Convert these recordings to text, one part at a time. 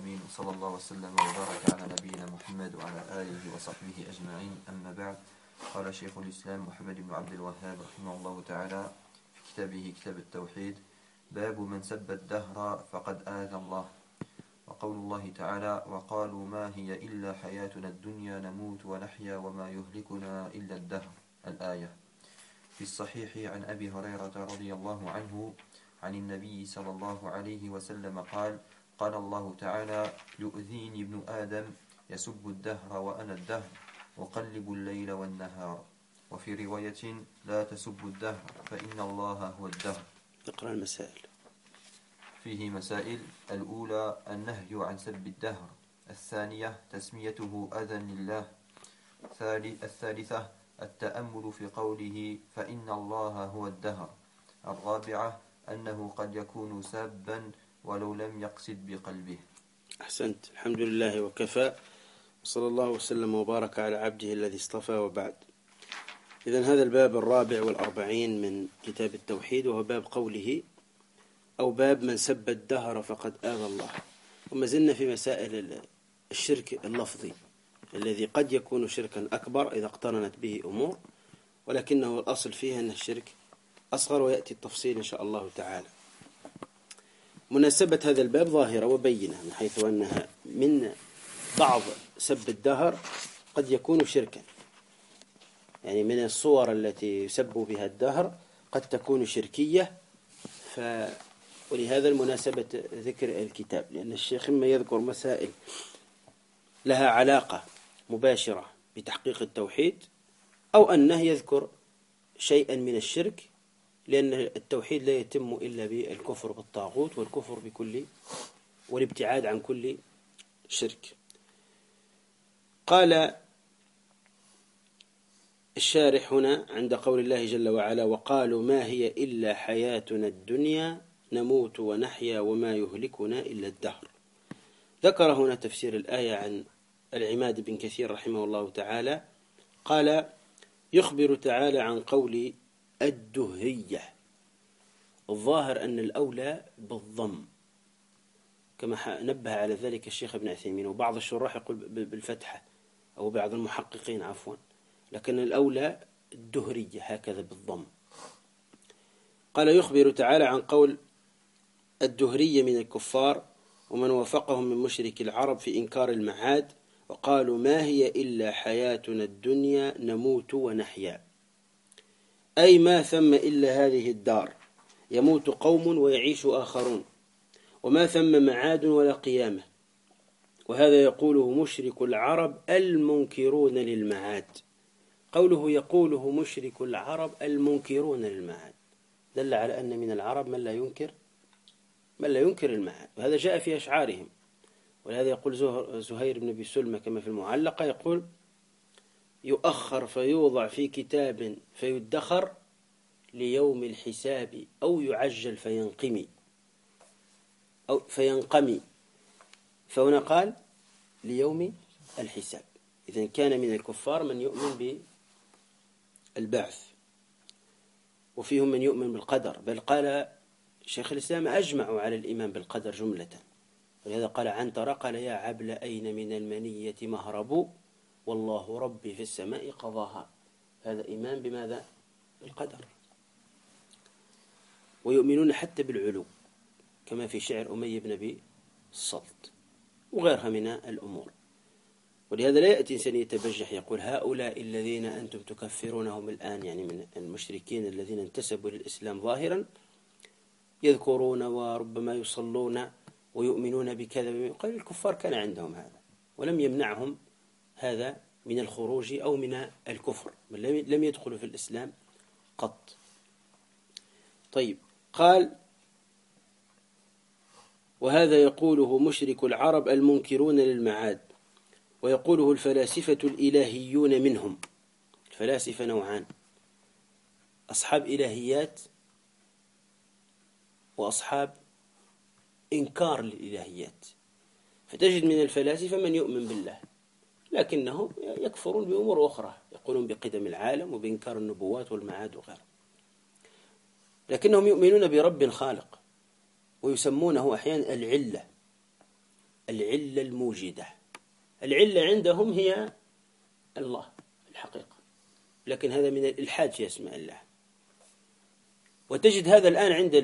العالمين وصلى الله وسلم وبارك على نبينا محمد وعلى آله وصحبه أجمعين. أما بعد، قال شيخ الإسلام محمد بن عبد الوهاب رحمه الله تعالى في كتابه كتاب التوحيد: باب من سب الدهر فقد آذى الله. وقول الله تعالى: وقالوا ما هي إلا حياتنا الدنيا نموت ونحيا وما يهلكنا إلا الدهر، الآية. في الصحيح عن أبي هريرة رضي الله عنه عن النبي صلى الله عليه وسلم قال: قال الله تعالى: يؤذيني ابن آدم يسب الدهر وأنا الدهر أقلب الليل والنهار. وفي رواية: لا تسبوا الدهر فإن الله هو الدهر. اقرأ المسائل. فيه مسائل: الأولى النهي عن سب الدهر. الثانية تسميته أذى لله. الثالثة التأمل في قوله فإن الله هو الدهر. الرابعة أنه قد يكون سابا ولو لم يقصد بقلبه. أحسنت. الحمد لله وكفى، وصلى الله وسلم وبارك على عبده الذي اصطفى، وبعد. إذن هذا الباب 44 من كتاب التوحيد، وهو باب قوله أو باب من سب الدهر فقد آذى الله. وما زلنا في مسائل الشرك اللفظي الذي قد يكون شركا أكبر إذا اقترنت به أمور، ولكنه الأصل فيه أن الشرك أصغر، ويأتي التفصيل إن شاء الله تعالى. مناسبة هذا الباب ظاهرة وبينة، من حيث أنها من بعض سب الدهر قد يكون شركا، يعني من الصور التي يسب بها الدهر قد تكون شركية. ولهذا المناسبة ذكر الكتاب، لأن الشيخ إما يذكر مسائل لها علاقة مباشرة بتحقيق التوحيد، أو أنه يذكر شيئا من الشرك، لأن التوحيد لا يتم إلا بالكفر بالطاغوت والكفر بكل والابتعاد عن كل شرك. قال الشارح هنا عند قول الله جل وعلا: وقالوا ما هي إلا حياتنا الدنيا نموت ونحيا وما يهلكنا إلا الدهر. ذكر هنا تفسير الآية عن العماد بن كثير رحمه الله تعالى، قال: يخبر تعالى عن قول الدهرية. الظاهر أن الأولى بالضم، كما نبه على ذلك الشيخ ابن عثيمين، وبعض الشراح يقول بالفتحة، أو بعض المحققين عفوا، لكن الأولى الدهرية هكذا بالضم. قال: يخبر تعالى عن قول الدهرية من الكفار ومن وافقهم من مشرك العرب في إنكار المعاد، وقالوا ما هي إلا حياتنا الدنيا نموت ونحيا، أي ما ثم إلا هذه الدار، يموت قوم ويعيش آخرون، وما ثم معاد ولا قيامة. وهذا يقوله مشرك العرب المنكرون للمعاد. قوله يقوله مشرك العرب المنكرون للمعاد دل على أن من العرب من لا ينكر المعاد، وهذا جاء في أشعارهم. ولهذا يقول زهير بن أبي سلمة كما في المعلقة، يقول: يؤخر فيوضع في كتاب فيدخر ليوم الحساب، أو يعجل فينقمي. فهنا قال ليوم الحساب. إذن كان من الكفار من يؤمن بالبعث، وفيهم من يؤمن بالقدر، بل قال شيخ الإسلام أجمعوا على الإيمان بالقدر جملة. ولهذا قال عنترة: قال يا عبل أين من المنية مهرب، والله ربي في السماء قضاها. هذا إيمان بماذا؟ بالقدر. ويؤمنون حتى بالعلو، كما في شعر أمية بن أبي الصلت وغيرها من الأمور. ولهذا لا يأتي إنسان يتبجح يقول هؤلاء الذين أنتم تكفرونهم الآن، يعني من المشركين الذين انتسبوا للإسلام ظاهرا، يذكرون وربما يصلون ويؤمنون بكذا. قال الكفار كان عندهم هذا، ولم يمنعهم هذا من الخروج أو من الكفر، بل لم يدخلوا في الإسلام قط. طيب، قال: وهذا يقوله مشرك العرب المنكرون للمعاد، ويقوله الفلاسفة الإلهيون منهم. الفلاسفة نوعان: أصحاب إلهيات وأصحاب إنكار للإلهيات. فتجد من الفلاسفة من يؤمن بالله، لكنهم يكفرون بأمور أخرى، يقولون بقدم العالم وبإنكار النبوات والمعاد وغيره، لكنهم يؤمنون برب خالق، ويسمونه أحيانا العلة. العلة الموجدة. العلة عندهم هي الله الحقيقة، لكن هذا من الإلحاد في أسماء الله. وتجد هذا الآن عند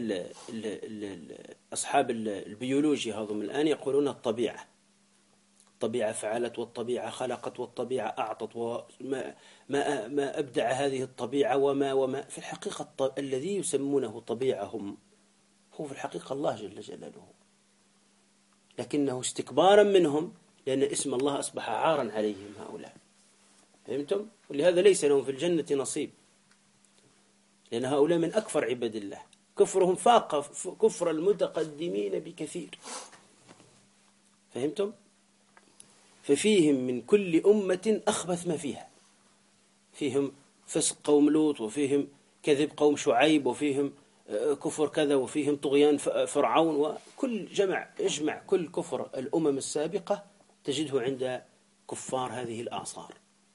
أصحاب البيولوجيا هذم الآن يقولون الطبيعة فعلت، والطبيعة خلقت، والطبيعة أعطت، ما أبدع هذه الطبيعة وما في الحقيقة الذي يسمونه طبيعة هو في الحقيقة الله جل جلاله، لكنه استكبارا منهم لأن اسم الله أصبح عارا عليهم هؤلاء. فهمتم؟ ولهذا ليس لهم في الجنة نصيب، لأن هؤلاء من أكفر عباد الله، كفرهم فاق كفر المتقدمين بكثير. فهمتم؟ ففيهم من كل أمة أخبث ما فيها، فيهم فسق قوم لوط، وفيهم كذب قوم شعيب، وفيهم كفر كذا، وفيهم طغيان فرعون، وكل اجمع كل كفر الأمم السابقة تجده عند كفار هذه الآثار.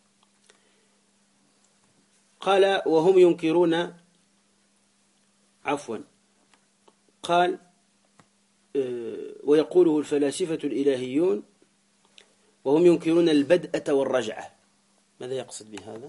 قال وهم ينكرون قال ويقوله الفلاسفة الإلهيون وهم ينكرون البدءة والرجعة. ماذا يقصد بهذا؟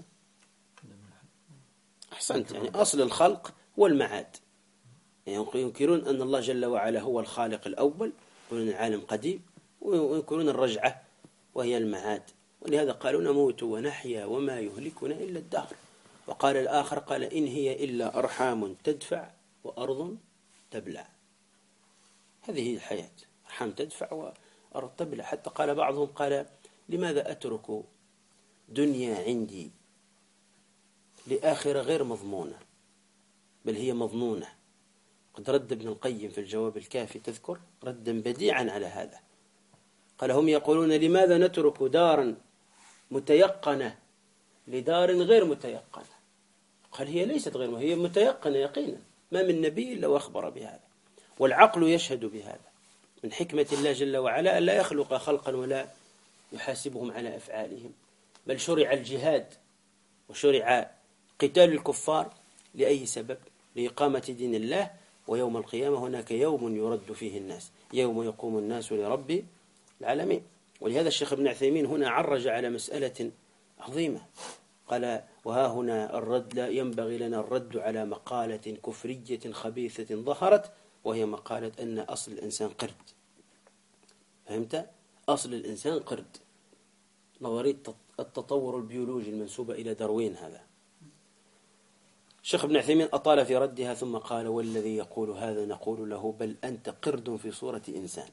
أحسنت، يعني أصل الخلق والمعاد. يعني ينكرون أن الله جل وعلا هو الخالق الأول، يقولون العالم قديم، وينكرون الرجعة وهي المعاد. ولهذا قالوا نموت ونحيا وما يهلكنا إلا الدهر. وقال الآخر قال إن هي إلا أرحام تدفع وأرض تبلع. هذه الحياة، أرحام تدفع وأرض تبلع. حتى قال بعضهم قال لماذا أترك دنيا عندي لآخرة غير مضمونة بل هي مظنونة. قد رد ابن القيم في الجواب الكافي تذكر ردا بديعا على هذا. قال هم يقولون لماذا نترك دارا متيقنة لدار غير متيقنة؟ قال هي ليست غير، هي متيقنة يقينا، ما من نبي إلا وأخبر بهذا، والعقل يشهد بهذا. من حكمة الله جل وعلا ألا يخلق خلقا ولا يحاسبهم على أفعالهم، بل شرع الجهاد وشرع قتال الكفار لأي سبب؟ لإقامة دين الله. ويوم القيامة هناك يوم يرد فيه الناس، يوم يقوم الناس لرب العالمين. ولهذا الشيخ ابن عثيمين هنا عرج على مسألة عظيمة، قال وها هنا الرد، لا ينبغي لنا الرد على مقالة كفرية خبيثة ظهرت، وهي مقالة أن أصل الإنسان قرد. فهمت؟ أصل الإنسان قرد، نظرية التطور البيولوجي المنسوبة إلى داروين. هذا الشيخ ابن عثيمين أطال في ردها ثم قال والذي يقول هذا نقول له بل أنت قرد في صورة إنسان.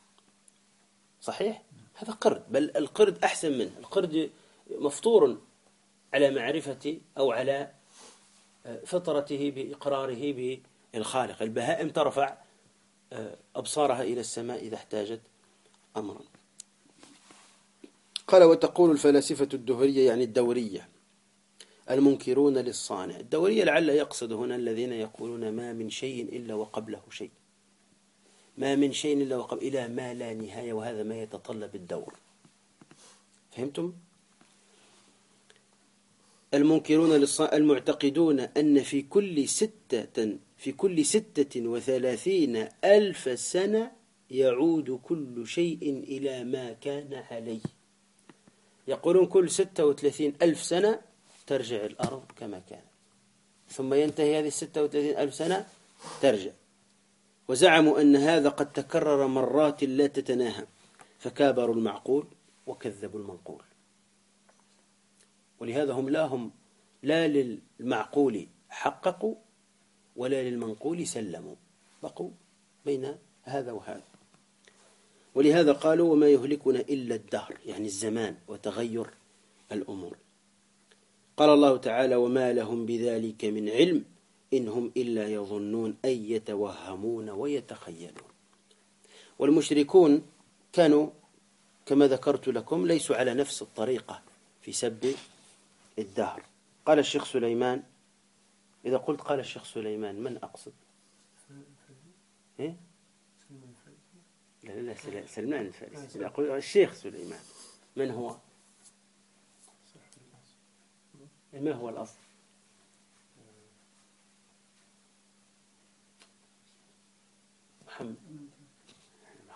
صحيح؟ هذا قرد، بل القرد أحسن منه. القرد مفطور على معرفة أو على فطرته بإقراره بالخالق. البهائم ترفع أبصارها إلى السماء إذا احتاجت أمرا. قال وتقول الفلاسفة الدهرية يعني الدورية المنكرون للصانع. الدورية لعل يقصد هنا الذين يقولون ما من شيء إلا وقبله شيء، ما من شيء إلا وقبله إلى ما لا نهاية، وهذا ما يتطلب الدور. فهمتم؟ المنكرون للصانع المعتقدون أن في كل 36 ألف سنة يعود كل شيء إلى ما كان عليه. يقولون كل 36 ألف سنة ترجع الأرض كما كانت، ثم ينتهي هذه 36 ألف سنة ترجع. وزعموا أن هذا قد تكرر مرات لا تتناهى، فكابروا المعقول وكذبوا المنقول. ولهذا هم لا للمعقول حققوا ولا للمنقول سلموا، بقوا بين هذا وهذا. ولهذا قالوا وما يهلكنا إلا الدهر، يعني الزمان وتغير الأمور. قال الله تعالى وما لهم بذلك من علم إن هم إلا يظنون أن يتوهمون ويتخيلون. والمشركون كانوا كما ذكرت لكم ليسوا على نفس الطريقة في سب الدهر. قال الشيخ سليمان، إذا قلت قال الشيخ سليمان من أقصد؟ إيه؟ لا سلمان الفارسي. إذا قلت الشيخ سليمان من هو؟ ما هو الأصل؟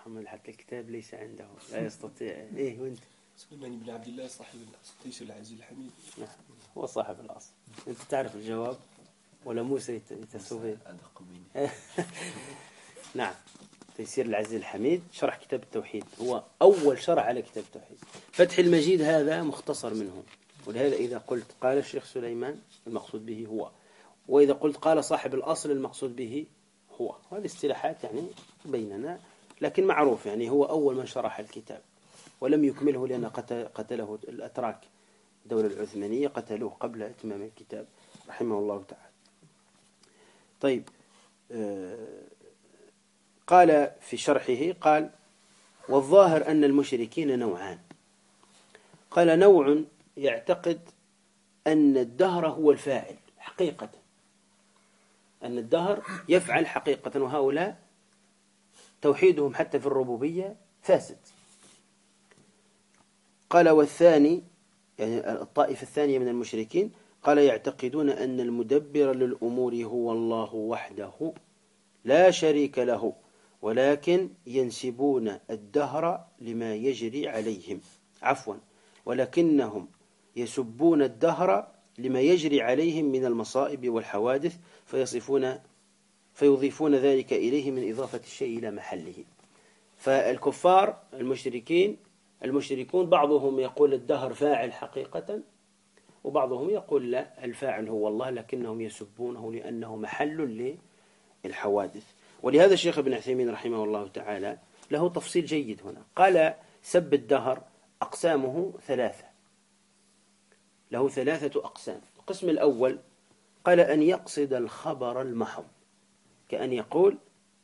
محمد حتى الكتاب ليس عنده، لا يستطيع. إيه وأنت؟ سليمان بن عبد الله صاحب الأصل تيسير العزيز الحميد. نعم هو صاحب الأصل. أنت تعرف الجواب ولا موسى يتسوي؟ أدق مني. نعم تيسير العزيز الحميد شرح كتاب التوحيد، هو أول شرح على كتاب التوحيد. فتح المجيد هذا مختصر منه، ولهذا إذا قلت قال الشيخ سليمان المقصود به هو، وإذا قلت قال صاحب الأصل المقصود به هو. هذه الاصطلاحات يعني بيننا، لكن معروف يعني هو أول من شرح الكتاب، ولم يكمله لأن قتله الأتراك، الدولة العثمانية قتلوه قبل إتمام الكتاب رحمه الله تعالى. طيب قال في شرحه قال والظاهر أن المشركين نوعان. قال نوع يعتقد أن الدهر هو الفاعل حقيقة، أن الدهر يفعل حقيقة، وهؤلاء توحيدهم حتى في الربوبية فاسد. قال والثاني يعني الطائفة الثانية من المشركين قال يعتقدون أن المدبر للأمور هو الله وحده لا شريك له، ولكن ينسبون الدهر لما يجري عليهم، ولكنهم يسبون الدهر لما يجري عليهم من المصائب والحوادث، فيضيفون ذلك إليه من إضافة الشيء إلى محله. فالكفار المشركون بعضهم يقول الدهر فاعل حقيقة، وبعضهم يقول لا الفاعل هو الله، لكنهم يسبونه لأنه محل للحوادث. ولهذا الشيخ ابن عثيمين رحمه الله تعالى له تفصيل جيد هنا، قال سب الدهر أقسامه ثلاثة، له ثلاثة أقسام. القسم الأول قال أن يقصد الخبر المحض، كأن يقول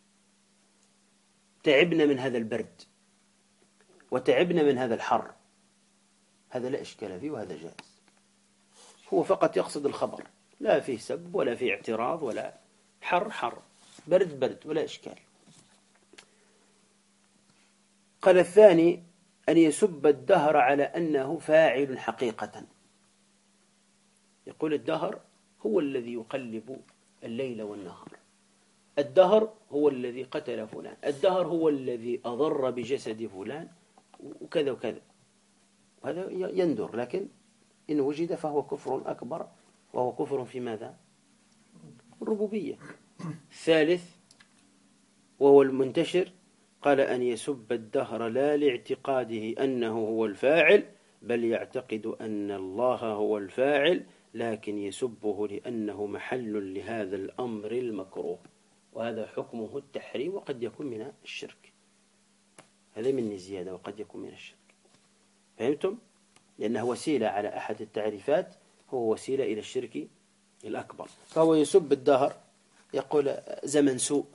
تعبنا من هذا البرد وتعبنا من هذا الحر، هذا لا إشكال فيه وهذا جائز، هو فقط يقصد الخبر، لا فيه سب ولا فيه اعتراض ولا حر برد ولا إشكال. قال الثاني أن يسب الدهر على أنه فاعل حقيقة، يقول الدهر هو الذي يقلب الليل والنهار، الدهر هو الذي قتل فلان، الدهر هو الذي أضر بجسد فلان وكذا وكذا، وهذا يندر، لكن إن وجد فهو كفر أكبر، وهو كفر في ماذا؟ الربوبية. الثالث وهو المنتشر قال أن يسب الدهر لا لاعتقاده أنه هو الفاعل، بل يعتقد أن الله هو الفاعل، لكن يسبه لأنه محل لهذا الأمر المكروه، وهذا حكمه التحريم وقد يكون من الشرك. هذا مني زيادة، وقد يكون من الشرك. فهمتم؟ لأنه وسيلة على أحد التعريفات، هو وسيلة إلى الشرك الأكبر. فهو يسب الدهر، يقول زمن سوء،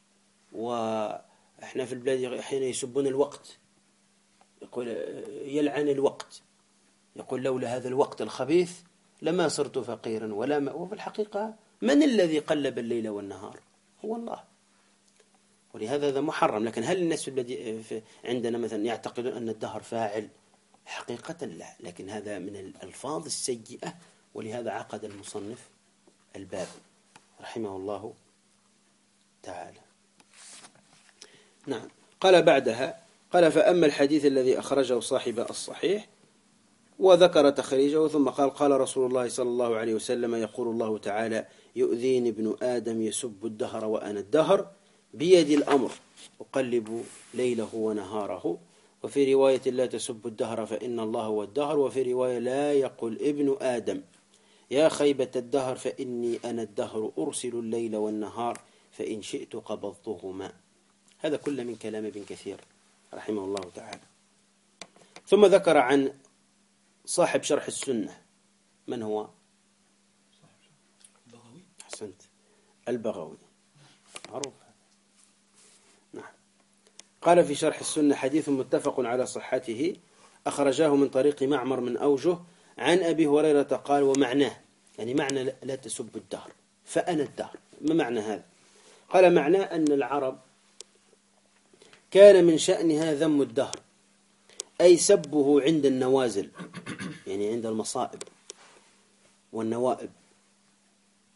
وإحنا في البلاد حين يسبون الوقت، يقول يلعن الوقت، يقول لولا هذا الوقت الخبيث لما صرت فقيرا وفي الحقيقة من الذي قلب الليل والنهار؟ هو الله. ولهذا هذا محرم. لكن هل الناس عندنا مثلا يعتقدون أن الدهر فاعل؟ حقيقة لا، لكن هذا من الألفاظ السيئة، ولهذا عقد المصنف الباب رحمه الله تعالى. نعم. قال بعدها قال فأما الحديث الذي أخرجه صاحب الصحيح وذكر تخريجه، ثم قال رسول الله صلى الله عليه وسلم يقول الله تعالى يؤذيني ابن آدم يسب الدهر وأنا الدهر بيدي الأمر أقلب ليله ونهاره. وفي رواية لا تسب الدهر فإن الله هو الدهر. وفي رواية لا يقول ابن آدم يا خيبة الدهر فإني أنا الدهر أرسل الليل والنهار فإن شئت قبضتهما. هذا كله من كلام ابن كثير رحمه الله تعالى. ثم ذكر عن صاحب شرح السنة. من هو؟ البغوي. أحسنت، البغوي معروف. نعم. قال في شرح السنة حديث متفق على صحته أخرجاه من طريق معمر من أوجه عن أبي هريرة قال ومعناه، يعني معنى لا تسب الدهر فأنا الدهر، ما معنى هذا؟ قال معناه أن العرب كان من شأنها ذم الدهر، أي سبه عند النوازل، يعني عند المصائب والنوائب،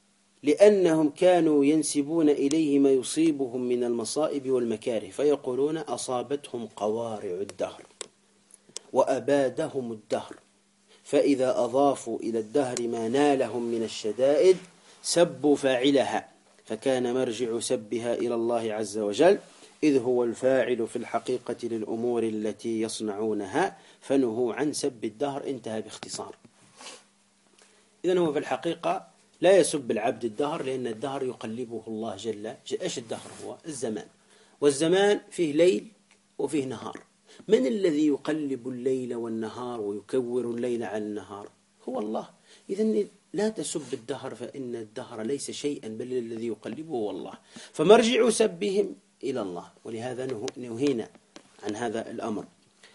لأنهم كانوا ينسبون إليه ما يصيبهم من المصائب والمكاره فيقولون أصابتهم قوارع الدهر وأبادهم الدهر، فإذا أضافوا إلى الدهر ما نالهم من الشدائد سبوا فاعلها، فكان مرجع سبها إلى الله عز وجل، إذ هو الفاعل في الحقيقة للأمور التي يصنعونها، فنهوا عن سب الدهر. انتهى باختصار. إذن هو في الحقيقة لا يسب العبد الدهر، لأن الدهر يقلبه الله جل. إيش الدهر؟ هو الزمان، والزمان فيه ليل وفيه نهار. من الذي يقلب الليل والنهار ويكور الليل على النهار؟ هو الله. إذن لا تسب الدهر، فإن الدهر ليس شيئا، بل الذي يقلبه هو الله. فمرجع سبهم إلى الله، ولهذا نهينا عن هذا الأمر.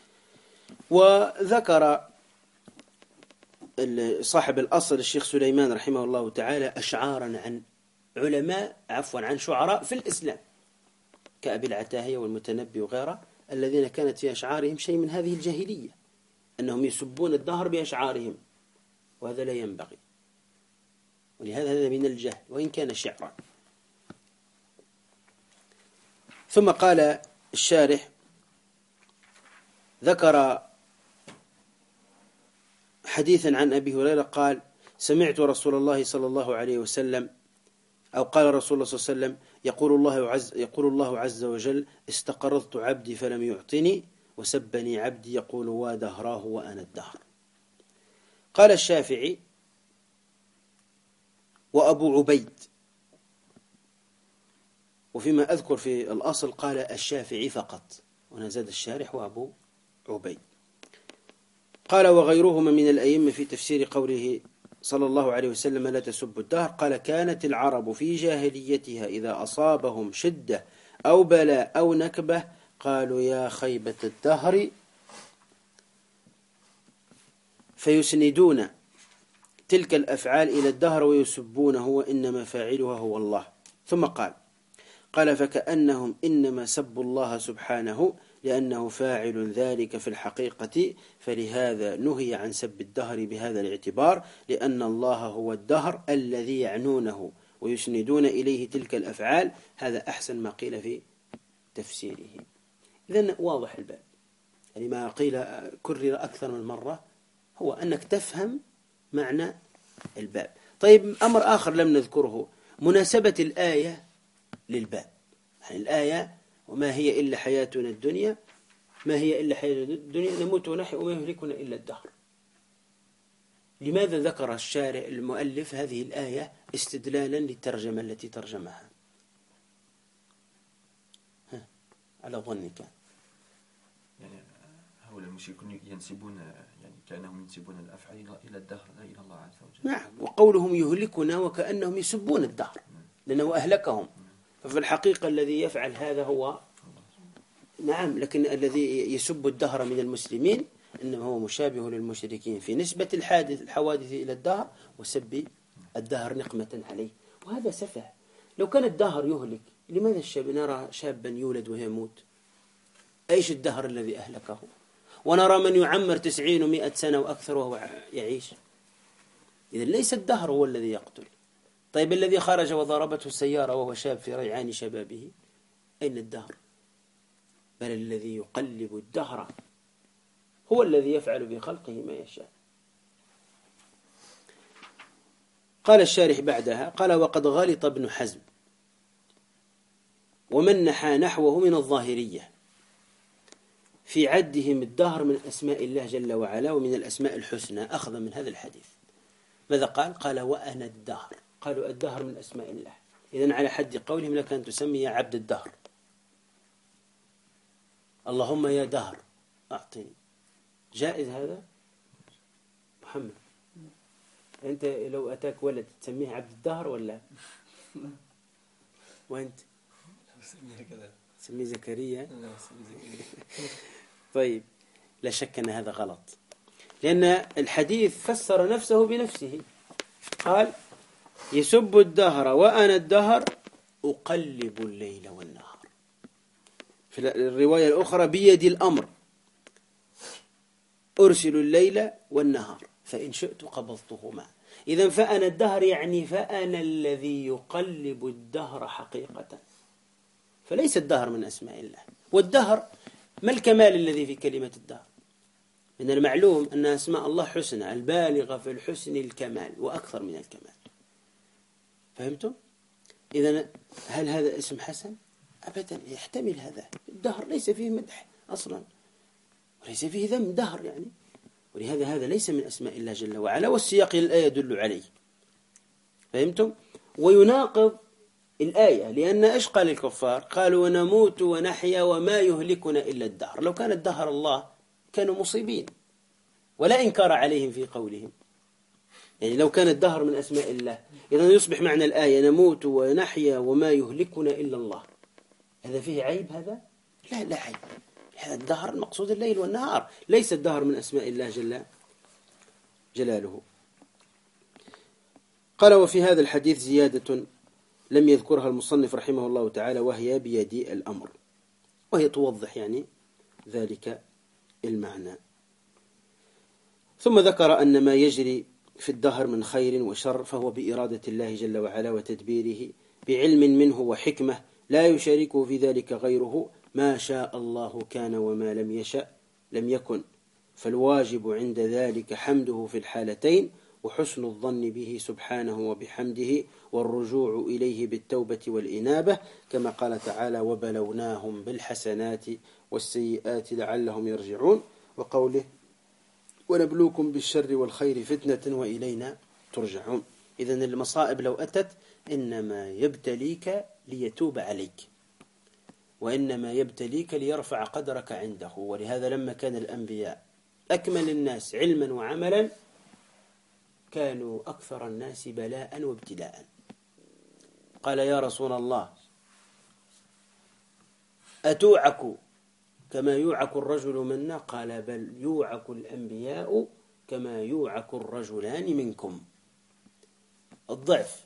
وذكر صاحب الأصل الشيخ سليمان رحمه الله تعالى أشعارا عن عن شعراء في الإسلام كأبي العتاهية والمتنبي وغيره، الذين كانت في أشعارهم شيء من هذه الجاهلية، أنهم يسبون الدهر بأشعارهم، وهذا لا ينبغي، ولهذا هذا من الجهل وإن كان شعرا. ثم قال الشارح ذكر حديثا عن أبي هريرة قال: سمعت رسول الله صلى الله عليه وسلم، أو قال رسول الله صلى الله عليه وسلم: يقول الله عز وجل: استقرضت عبدي فلم يعطني، وسبني عبدي يقول ودهراه وأنا الدهر. قال الشافعي وأبو عبيد، وفيما أذكر في الأصل قال الشافعي فقط، هنا زاد الشارح وأبو عبيد. قال وغيرهما من الأئمة في تفسير قوله صلى الله عليه وسلم: لا تسبوا الدهر، قال: كانت العرب في جاهليتها إذا أصابهم شدة أو بلاء أو نكبة قالوا يا خيبة الدهر، فيسندون تلك الأفعال إلى الدهر ويسبونه، وإنما فاعلها هو الله. ثم قال فكأنهم إنما سبوا الله سبحانه لأنه فاعل ذلك في الحقيقة، فلهذا نهي عن سب الدهر بهذا الاعتبار، لأن الله هو الدهر الذي يعنونه ويسندون إليه تلك الأفعال. هذا أحسن ما قيل في تفسيره. إذن واضح الباب، يعني ما قيل كرر أكثر من مرة هو أنك تفهم معنى الباب. طيب، أمر آخر لم نذكره، مناسبة الآية للباب. يعني الآية: وما هي إلا حياتنا الدنيا، ما هي إلا حياتنا الدنيا نموت ونحيا وما يهلكنا إلا الدهر. لماذا ذكر الشارع المؤلف هذه الآية استدلالا للترجمة التي ترجمها؟ على ظنك. يعني هؤلاء المشركون ينسبون، يعني كأنهم ينسبون الأفعال إلى الدهر لا إلى الله عز وجل. نعم، وقولهم يهلكنا وكأنهم يسبون الدهر لأنه أهلكهم، ففي الحقيقة الذي يفعل هذا هو نعم، لكن الذي يسب الدهر من المسلمين إنما هو مشابه للمشركين في نسبة الحوادث إلى الدهر وسب الدهر نقمة عليه، وهذا سفه. لو كان الدهر يهلك، لماذا نرى شابا يولد ويموت؟ أيش الدهر الذي أهلكه؟ ونرى من يعمر 90 و100 سنة وأكثر وهو يعيش. إذن ليس الدهر هو الذي يقتل. طيب، الذي خرج وضربته السيارة وهو شاب في ريعان شبابه، أين الدهر؟ بل الذي يقلب الدهر هو الذي يفعل بخلقه ما يشاء. قال الشارح بعدها، قال وقد غلط ابن حزم ومن نحى نحوه من الظاهرية في عدهم الدهر من أسماء الله جل وعلا ومن الأسماء الحسنى أخذا من هذا الحديث. ماذا قال وأنا الدهر، قالوا الدهر من أسماء الله، إذن على حد قولهم لك أن تسمي يا عبد الدهر، اللهم يا دهر أعطني. جائز هذا؟ محمد، أنت لو أتاك ولد تسميه عبد الدهر ولا؟ وأنت؟ سميه زكريا. طيب، لا شك أن هذا غلط، لأن الحديث فسر نفسه بنفسه، قال يسب الدهر وأنا الدهر أقلب الليل والنهار. في الرواية الأخرى بيد الأمر أرسل الليل والنهار فإن شئت قبضتهما. إذن فأنا الدهر يعني فأنا الذي يقلب الدهر حقيقة، فليس الدهر من أسماء الله. والدهر ما الكمال الذي في كلمة الدهر؟ من المعلوم أن أسماء الله حسنى البالغة في الحسن الكمال وأكثر من الكمال. فهمتم؟ إذن هل هذا اسم حسن؟ أبدا، يحتمل هذا. الدهر ليس فيه مدح أصلا وليس فيه ذم، دهر يعني. ولهذا هذا ليس من أسماء الله جل وعلا، والسياق الآية يدل عليه. فهمتم؟ ويناقض الآية، لأن إيش قال الكفار؟ قالوا ونموت ونحيا وما يهلكنا إلا الدهر. لو كان الدهر الله كانوا مصيبين، ولا إنكار عليهم في قولهم. يعني لو كان الدهر من أسماء الله إذن يصبح معنى الآية نموت ونحيا وما يهلكنا إلا الله. هذا فيه عيب؟ هذا لا عيب. هذا الدهر المقصود الليل والنهار، ليس الدهر من أسماء الله جل جلاله. قال وفي هذا الحديث زيادة لم يذكرها المصنف رحمه الله تعالى، وهي بيدي الأمر، وهي توضح يعني ذلك المعنى. ثم ذكر أن ما يجري في الدهر من خير وشر فهو بإرادة الله جل وعلا وتدبيره بعلم منه وحكمة لا يشاركه في ذلك غيره. ما شاء الله كان وما لم يشأ لم يكن، فالواجب عند ذلك حمده في الحالتين وحسن الظن به سبحانه وبحمده والرجوع إليه بالتوبة والإنابة، كما قال تعالى وبلوناهم بالحسنات والسيئات لعلهم يرجعون، وقوله ونبلوكم بالشر والخير فتنة وإلينا ترجعون. إذن المصائب لو أتت إنما يبتليك ليتوب عليك، وإنما يبتليك ليرفع قدرك عنده. ولهذا لما كان الأنبياء أكمل الناس علما وعملا كانوا أكثر الناس بلاء وابتلاء. قال يا رسول الله أتوعك كما يوعك الرجل منا؟ قال بل يوعك الأنبياء كما يوعك الرجلان منكم. الضعف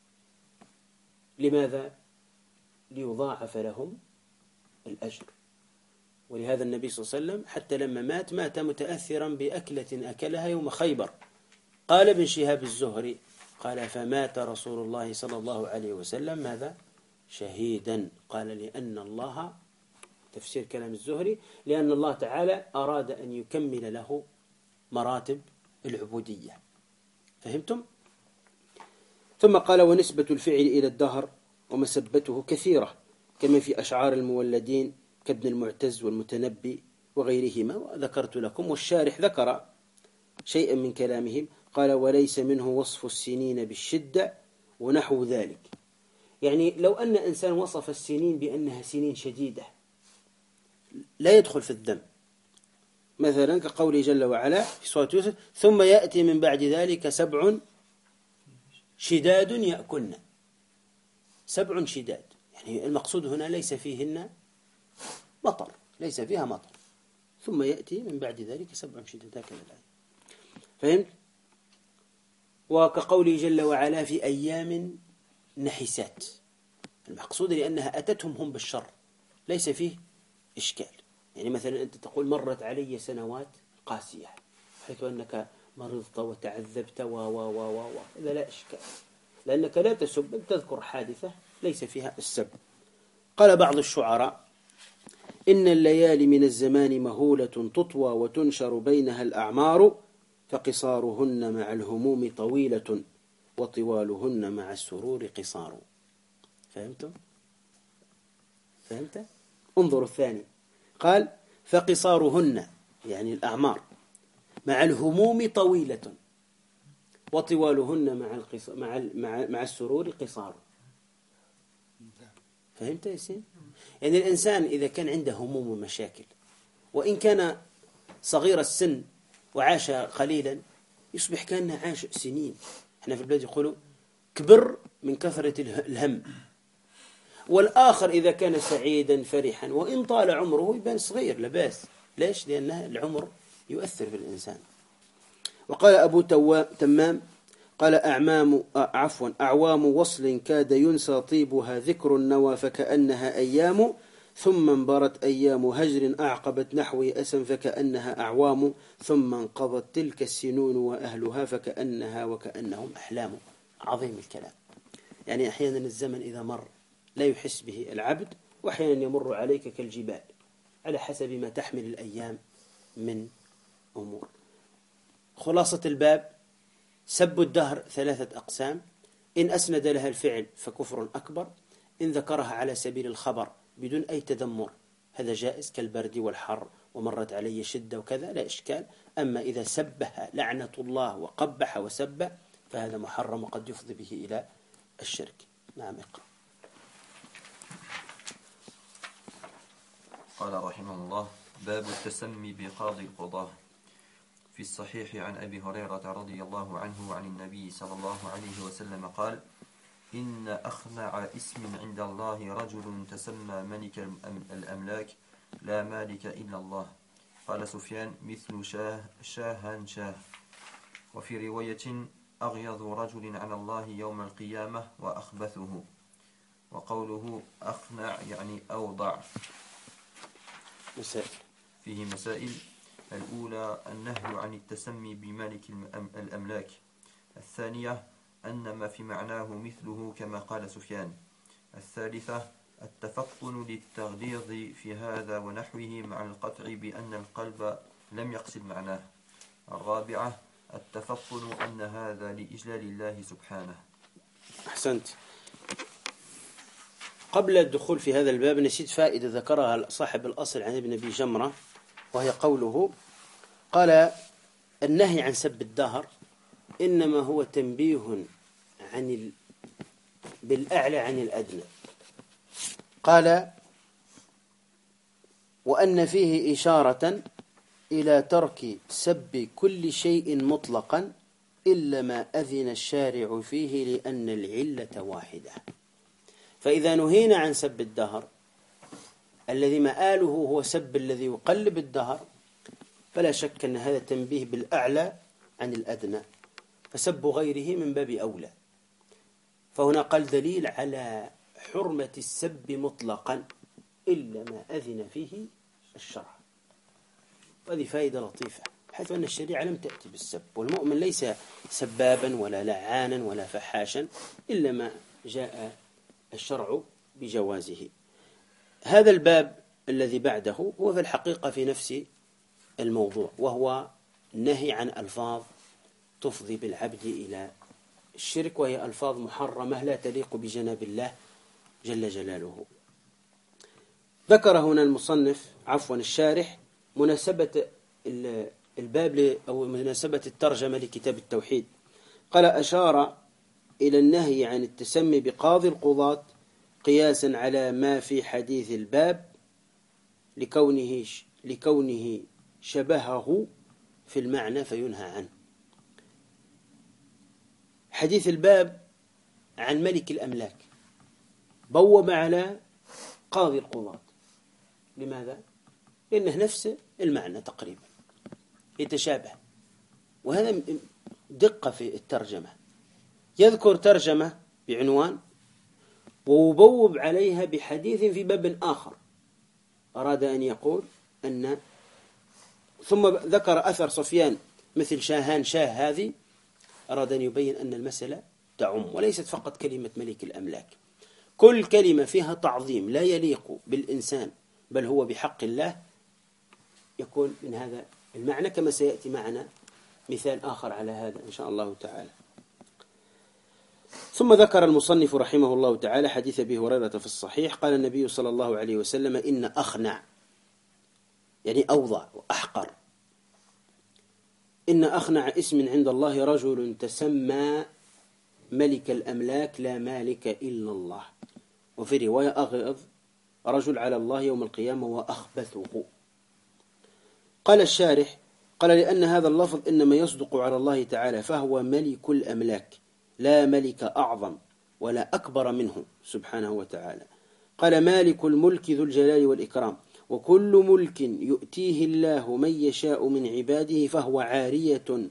لماذا؟ ليضاعف لهم الأجر. ولهذا النبي صلى الله عليه وسلم حتى لما مات متأثرا بأكلة أكلها يوم خيبر. قال ابن شهاب الزهري قال فمات رسول الله صلى الله عليه وسلم ماذا؟ شهيدا. قال لأن الله، تفسير كلام الزهري، لأن الله تعالى أراد أن يكمل له مراتب العبودية. فهمتم؟ ثم قال ونسبة الفعل إلى الدهر ومسبته كثيرة كما في أشعار المولدين كابن المعتز والمتنبي وغيرهما، وذكرت لكم. والشارح ذكر شيئا من كلامهم، قال وليس منه وصف السنين بالشدة ونحو ذلك. يعني لو أن إنسان وصف السنين بأنها سنين شديدة لا يدخل في الذم، مثلا كقوله جل وعلا في سورة يوسف ثم يأتي من بعد ذلك 7 شداد يأكلن. 7 شداد، يعني المقصود هنا ليس فيهن مطر، ليس فيها مطر. ثم يأتي من بعد ذلك 7 شداد، هكذا الآية. فهمت؟ وكقوله جل وعلا في أيام نحسات، المقصود لأنها أتتهم هم بالشر، ليس فيه إشكال. يعني مثلا أنت تقول مرت علي سنوات قاسية، حيث أنك مرضت وتعذبت إذا لا إشكال، لأنك لا تسب، تذكر حادثة ليس فيها السب. قال بعض الشعراء إن الليالي من الزمان مهولة تطوى وتنشر بينها الأعمار، فقصارهن مع الهموم طويلة وطوالهن مع السرور قصار. فهمتم؟ فهمت؟ انظروا الثاني، قال فقصارهن يعني الأعمار مع الهموم طويلة وطوالهن مع السرور قصار. فهمت يا سيدي؟ يعني الإنسان إذا كان عنده هموم ومشاكل، وإن كان صغير السن وعاش قليلا، يصبح كأنه عاش سنين. احنا في البلاد يقولوا كبر من كثرة الهم. والآخر إذا كان سعيدا فرحا وإن طال عمره يبان صغير لباس. ليش؟ لأن العمر يؤثر في الإنسان. وقال أبو تمام قال أعوام وصل كاد ينسى طيبها ذكر النوى فكأنها أيام، ثم انبرت أيام هجر أعقبت نحوي أسا فكأنها أعوام ثم انقضت تلك السنون وأهلها فكأنها وكأنهم أحلام. عظيم الكلام. يعني أحيانا الزمن إذا مر لا يحس به العبد، وأحيانا يمر عليك كالجبال على حسب ما تحمل الأيام من أمور. خلاصة الباب: سب الدهر 3 أقسام: إن أسند لها الفعل فكفر أكبر، إن ذكرها على سبيل الخبر بدون أي تذمر هذا جائز كالبرد والحر ومرت علي شدة وكذا لا إشكال. أما إذا سبها لعنة الله وقبح وسب فهذا محرم وقد يفضي به إلى الشرك. نعم اقرأ. قال رحمه الله: باب التسمي بقاضي القضاة. في الصحيح عن أبي هريرة رضي الله عنه عن النبي صلى الله عليه وسلم قال: إن أخنع اسم عند الله رجل تسمى ملك الأملاك لا مالك إلا الله. قال سفيان: مثل شاه. وفي رواية: أغيظ رجل على الله يوم القيامة وأخبثه. وقوله أخنع يعني أوضع. فيه مسائل: الأولى النهي عن التسمي بمالك الأملاك. الثانية أن ما في معناه مثله كما قال سفيان. الثالثة التفطن للتغليظ في هذا ونحوه مع القطع بأن القلب لم يقصد معناه. الرابعة التفطن أن هذا لإجلال الله سبحانه. أحسنت. قبل الدخول في هذا الباب نسيت فائدة ذكرها صاحب الأصل عن ابن أبي جمرة، وهي قوله قال: النهي عن سب الدهر إنما هو تنبيه بالأعلى عن الأدنى. قال: وأن فيه إشارة إلى ترك سب كل شيء مطلقا إلا ما أذن الشارع فيه لأن العلة واحدة. فإذا نهينا عن سب الدهر الذي مآله هو سب الذي يقلب الدهر فلا شك أن هذا تنبيه بالأعلى عن الأدنى، فسب غيره من باب أولى. فهنا قال دليل على حرمة السب مطلقا إلا ما أذن فيه الشرع. وهذه فائدة لطيفة، حيث أن الشريعة لم تأتي بالسب، والمؤمن ليس سبابا ولا لعانا ولا فحاشا إلا ما جاء الشرع بجوازه. هذا الباب الذي بعده هو في الحقيقة في نفس الموضوع، وهو النهي عن ألفاظ تفضي بالعبد إلى الشرك، وهي ألفاظ محرمة لا تليق بجناب الله جل جلاله. ذكر هنا المصنف الشارح مناسبة الباب أو مناسبة الترجمة لكتاب التوحيد. قال: أشار إلى النهي عن التسمي بقاضي القضاة قياسا على ما في حديث الباب لكونه شبهه في المعنى فينهى عنه. حديث الباب عن ملك الأملاك بوب على قاضي القضاة. لماذا؟ لأنه نفس المعنى تقريبا يتشابه، وهذا دقة في الترجمة. يذكر ترجمة بعنوان ويبوب عليها بحديث في باب آخر. أراد أن يقول أن ثم ذكر أثر سفيان مثل شاه هذه، أراد أن يبين أن المسألة تعم وليست فقط كلمة ملك الأملاك. كل كلمة فيها تعظيم لا يليق بالإنسان بل هو بحق الله يكون من هذا المعنى، كما سيأتي معنا مثال آخر على هذا إن شاء الله تعالى. ثم ذكر المصنف رحمه الله تعالى حديث أبي هريرة في الصحيح. قال النبي صلى الله عليه وسلم: إن أخنع يعني أوضع وأحقر. إن أخنع اسم عند الله رجل تسمى ملك الأملاك لا مالك إلا الله. وفي رواية: أغيظ رجل على الله يوم القيامة وأخبثه. قال الشارح: قال لأن هذا اللفظ إنما يصدق على الله تعالى، فهو ملك الأملاك لا ملك أعظم ولا أكبر منه سبحانه وتعالى. قال: مالك الملك ذو الجلال والإكرام، وكل ملك يؤتيه الله من يشاء من عباده فهو عارية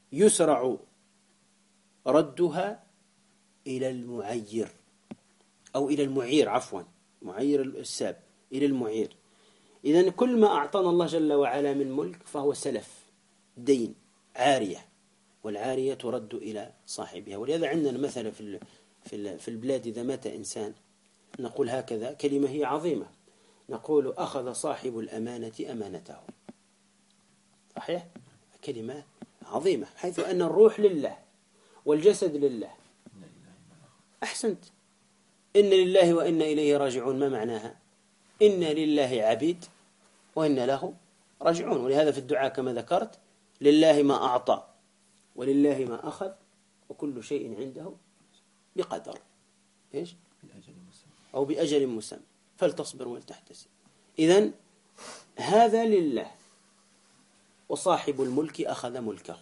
يسرع ردها إلى المعير. أو إلى المعير، عفوا، معير الساب إلى المعير. إذن كل ما أعطانا الله جل وعلا من ملك فهو سلف، دين، عارية، والعارية ترد إلى صاحبها. ولهذا عندنا مثلا في البلاد إذا مات إنسان نقول هكذا كلمة هي عظيمة، نقول أخذ صاحب الأمانة أمانته. صحيح؟ كلمة عظيمة، حيث أن الروح لله والجسد لله. أحسنت. إن لله وإنا إليه راجعون، ما معناها؟ إن لله عبيد وإن له راجعون. ولهذا في الدعاء كما ذكرت لله ما أعطى ولله ما أخذ وكل شيء عنده بقدر، إيش؟ أو بأجل مسمى، فلتصبر ولتحتسب. إذن هذا لله، وصاحب الملك أخذ ملكه.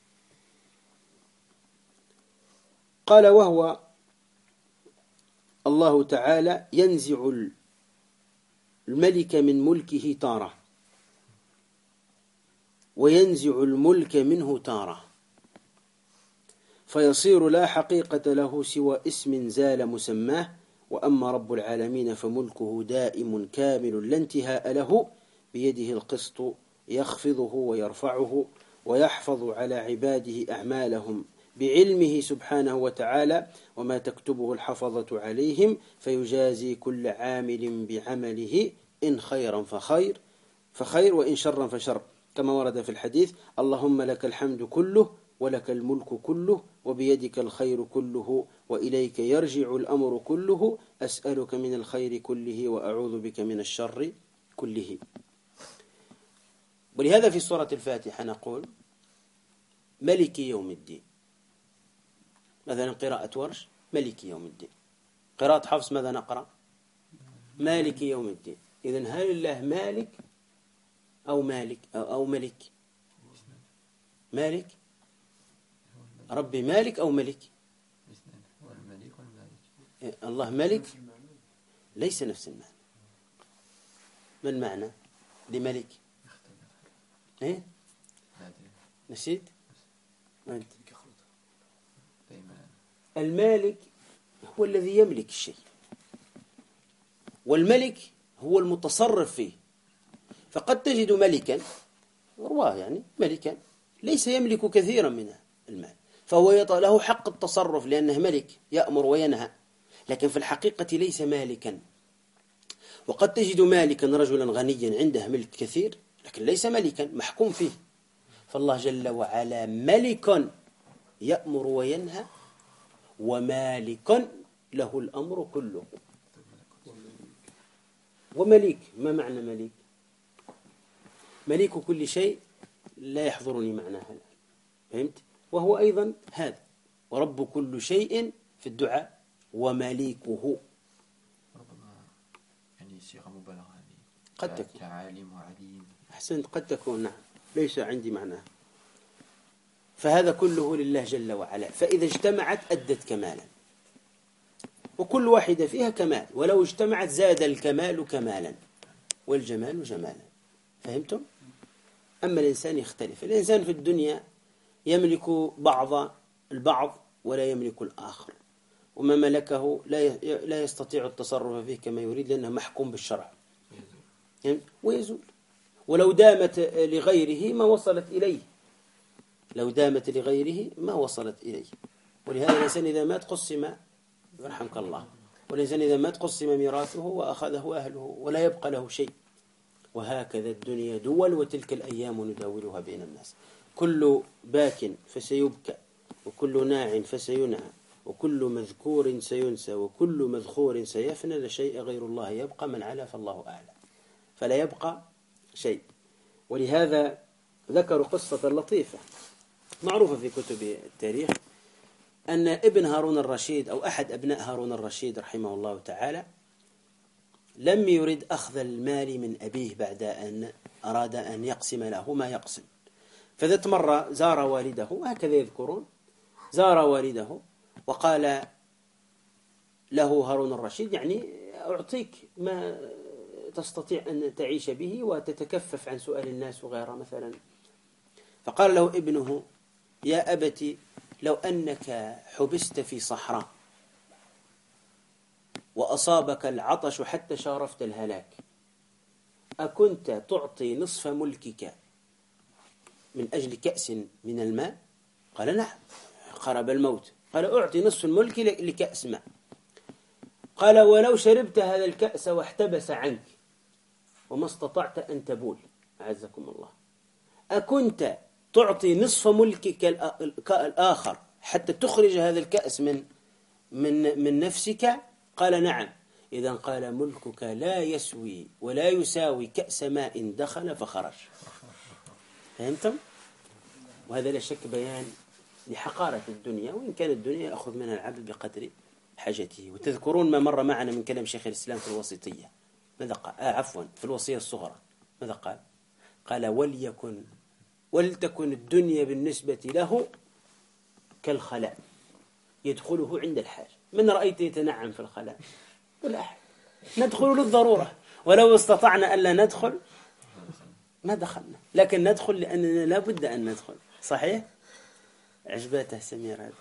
قال وهو الله تعالى ينزع الملك من ملكه تارة وينزع الملك منه تارة، فيصير لا حقيقة له سوى اسم زال مسماه. وأما رب العالمين فملكه دائم كامل لا انتهاء له، بيده القسط يخفضه ويرفعه، ويحفظ على عباده أعمالهم بعلمه سبحانه وتعالى، وما تكتبه الحفظة عليهم، فيجازي كل عامل بعمله، إن خيرا فخير وإن شرا فشر، كما ورد في الحديث: اللهم لك الحمد كله ولك الملك كله وبيدك الخير كله وإليك يرجع الأمر كله، أسألك من الخير كله وأعوذ بك من الشر كله. ولهذا في سورة الفاتحة نقول ملك يوم الدين، مثلا قراءة ورش ملك يوم الدين، قراءة حفص ماذا نقرأ؟ مالك يوم الدين. إذن هل الله مالك أو مالك أو ملك؟ مالك، ربي مالك أو ملك؟ الله ملك ليس نفس المعنى. ما المعنى لملك؟ إيه؟ نسيت؟ أنت المالك هو الذي يملك الشيء، والملك هو المتصرف فيه. فقد تجد ملكا، رواه يعني ملكا ليس يملك كثيرا من المال، فهو له حق التصرف لأنه ملك يأمر وينهى، لكن في الحقيقة ليس مالكا. وقد تجد مالكا رجلا غنيا عنده ملك كثير لكن ليس ملكا محكوم فيه. فالله جل وعلا ملك يأمر وينهى، ومالك له الأمر كله. ومليك، ما معنى مليك؟ مليك كل شيء لا يحضرني معناها الآن، فهمت؟ وهو أيضا هذا، ورب كل شيء في الدعاء ومليكه. ربما يعني صيغة مبالغة قد تكون كعالم وعليم. أحسنت، قد تكون، نعم، ليس عندي معناها. فهذا كله لله جل وعلا، فإذا اجتمعت أدت كمالا، وكل واحدة فيها كمال، ولو اجتمعت زاد الكمال كمالا والجمال جمالا. فهمتم؟ أما الإنسان يختلف، الإنسان في الدنيا يملك البعض ولا يملك الآخر، وما ملكه لا يستطيع التصرف فيه كما يريد لأنه محكوم بالشرع ويزول. ولو دامت لغيره ما وصلت إليه، لو دامت لغيره ما وصلت إليه. ولهذا الإنسان إذا مات قسم، يرحمك الله، والإنسان إذا مات قسم ميراثه وأخذه أهله ولا يبقى له شيء. وهكذا الدنيا دول، وتلك الأيام نداولها بين الناس. كل باك فسيبكى، وكل ناع فسينعى، وكل مذكور سينسى، وكل مذخور سيفنى، لا شيء غير الله يبقى، من علا فالله أعلى، فلا يبقى شيء. ولهذا ذكروا قصة لطيفة معروفة في كتب التاريخ، أن ابن هارون الرشيد أو أحد أبناء هارون الرشيد رحمه الله تعالى لم يرد أخذ المال من أبيه بعد أن أراد أن يقسم له ما يقسم. فذات مرة زار والده، هكذا يذكرون، زار والده وقال له هارون الرشيد: يعني أعطيك ما تستطيع أن تعيش به وتتكفف عن سؤال الناس وغيره مثلا. فقال له ابنه: يا أبت، لو أنك حبست في صحراء وأصابك العطش حتى شارفت الهلاك، أكنت تعطي نصف ملكك من أجل كأس من الماء؟ قال نعم، قرب الموت. قال أعطي نصف الملك لكأس ماء. قال ولو شربت هذا الكأس واحتبس عنك وما استطعت أن تبول، أعزكم الله، أكنت تعطي نصف ملكك الآخر حتى تخرج هذا الكأس من نفسك؟ قال نعم. إذن قال ملكك لا يسوي ولا يساوي كأس ماء دخل فخرج. فهمتم؟ وهذا لا شك بيان لحقارة الدنيا، وإن كانت الدنيا يأخذ منها العبد بقدر حاجته. وتذكرون ما مر معنا من كلام شيخ الإسلام في الوسيطية، ماذا قال؟ في الوصية الصغرى ماذا قال؟ قال ولتكن الدنيا بالنسبة له كالخلاء يدخله عند الحاجة. من رأيت يتنعم في الخلاء؟ ولا أحد. ندخل للضرورة، ولو استطعنا ألا ندخل ما دخلنا، لكن ندخل لأننا لا بد أن ندخل. صحيح؟ عجباته سمير هذا.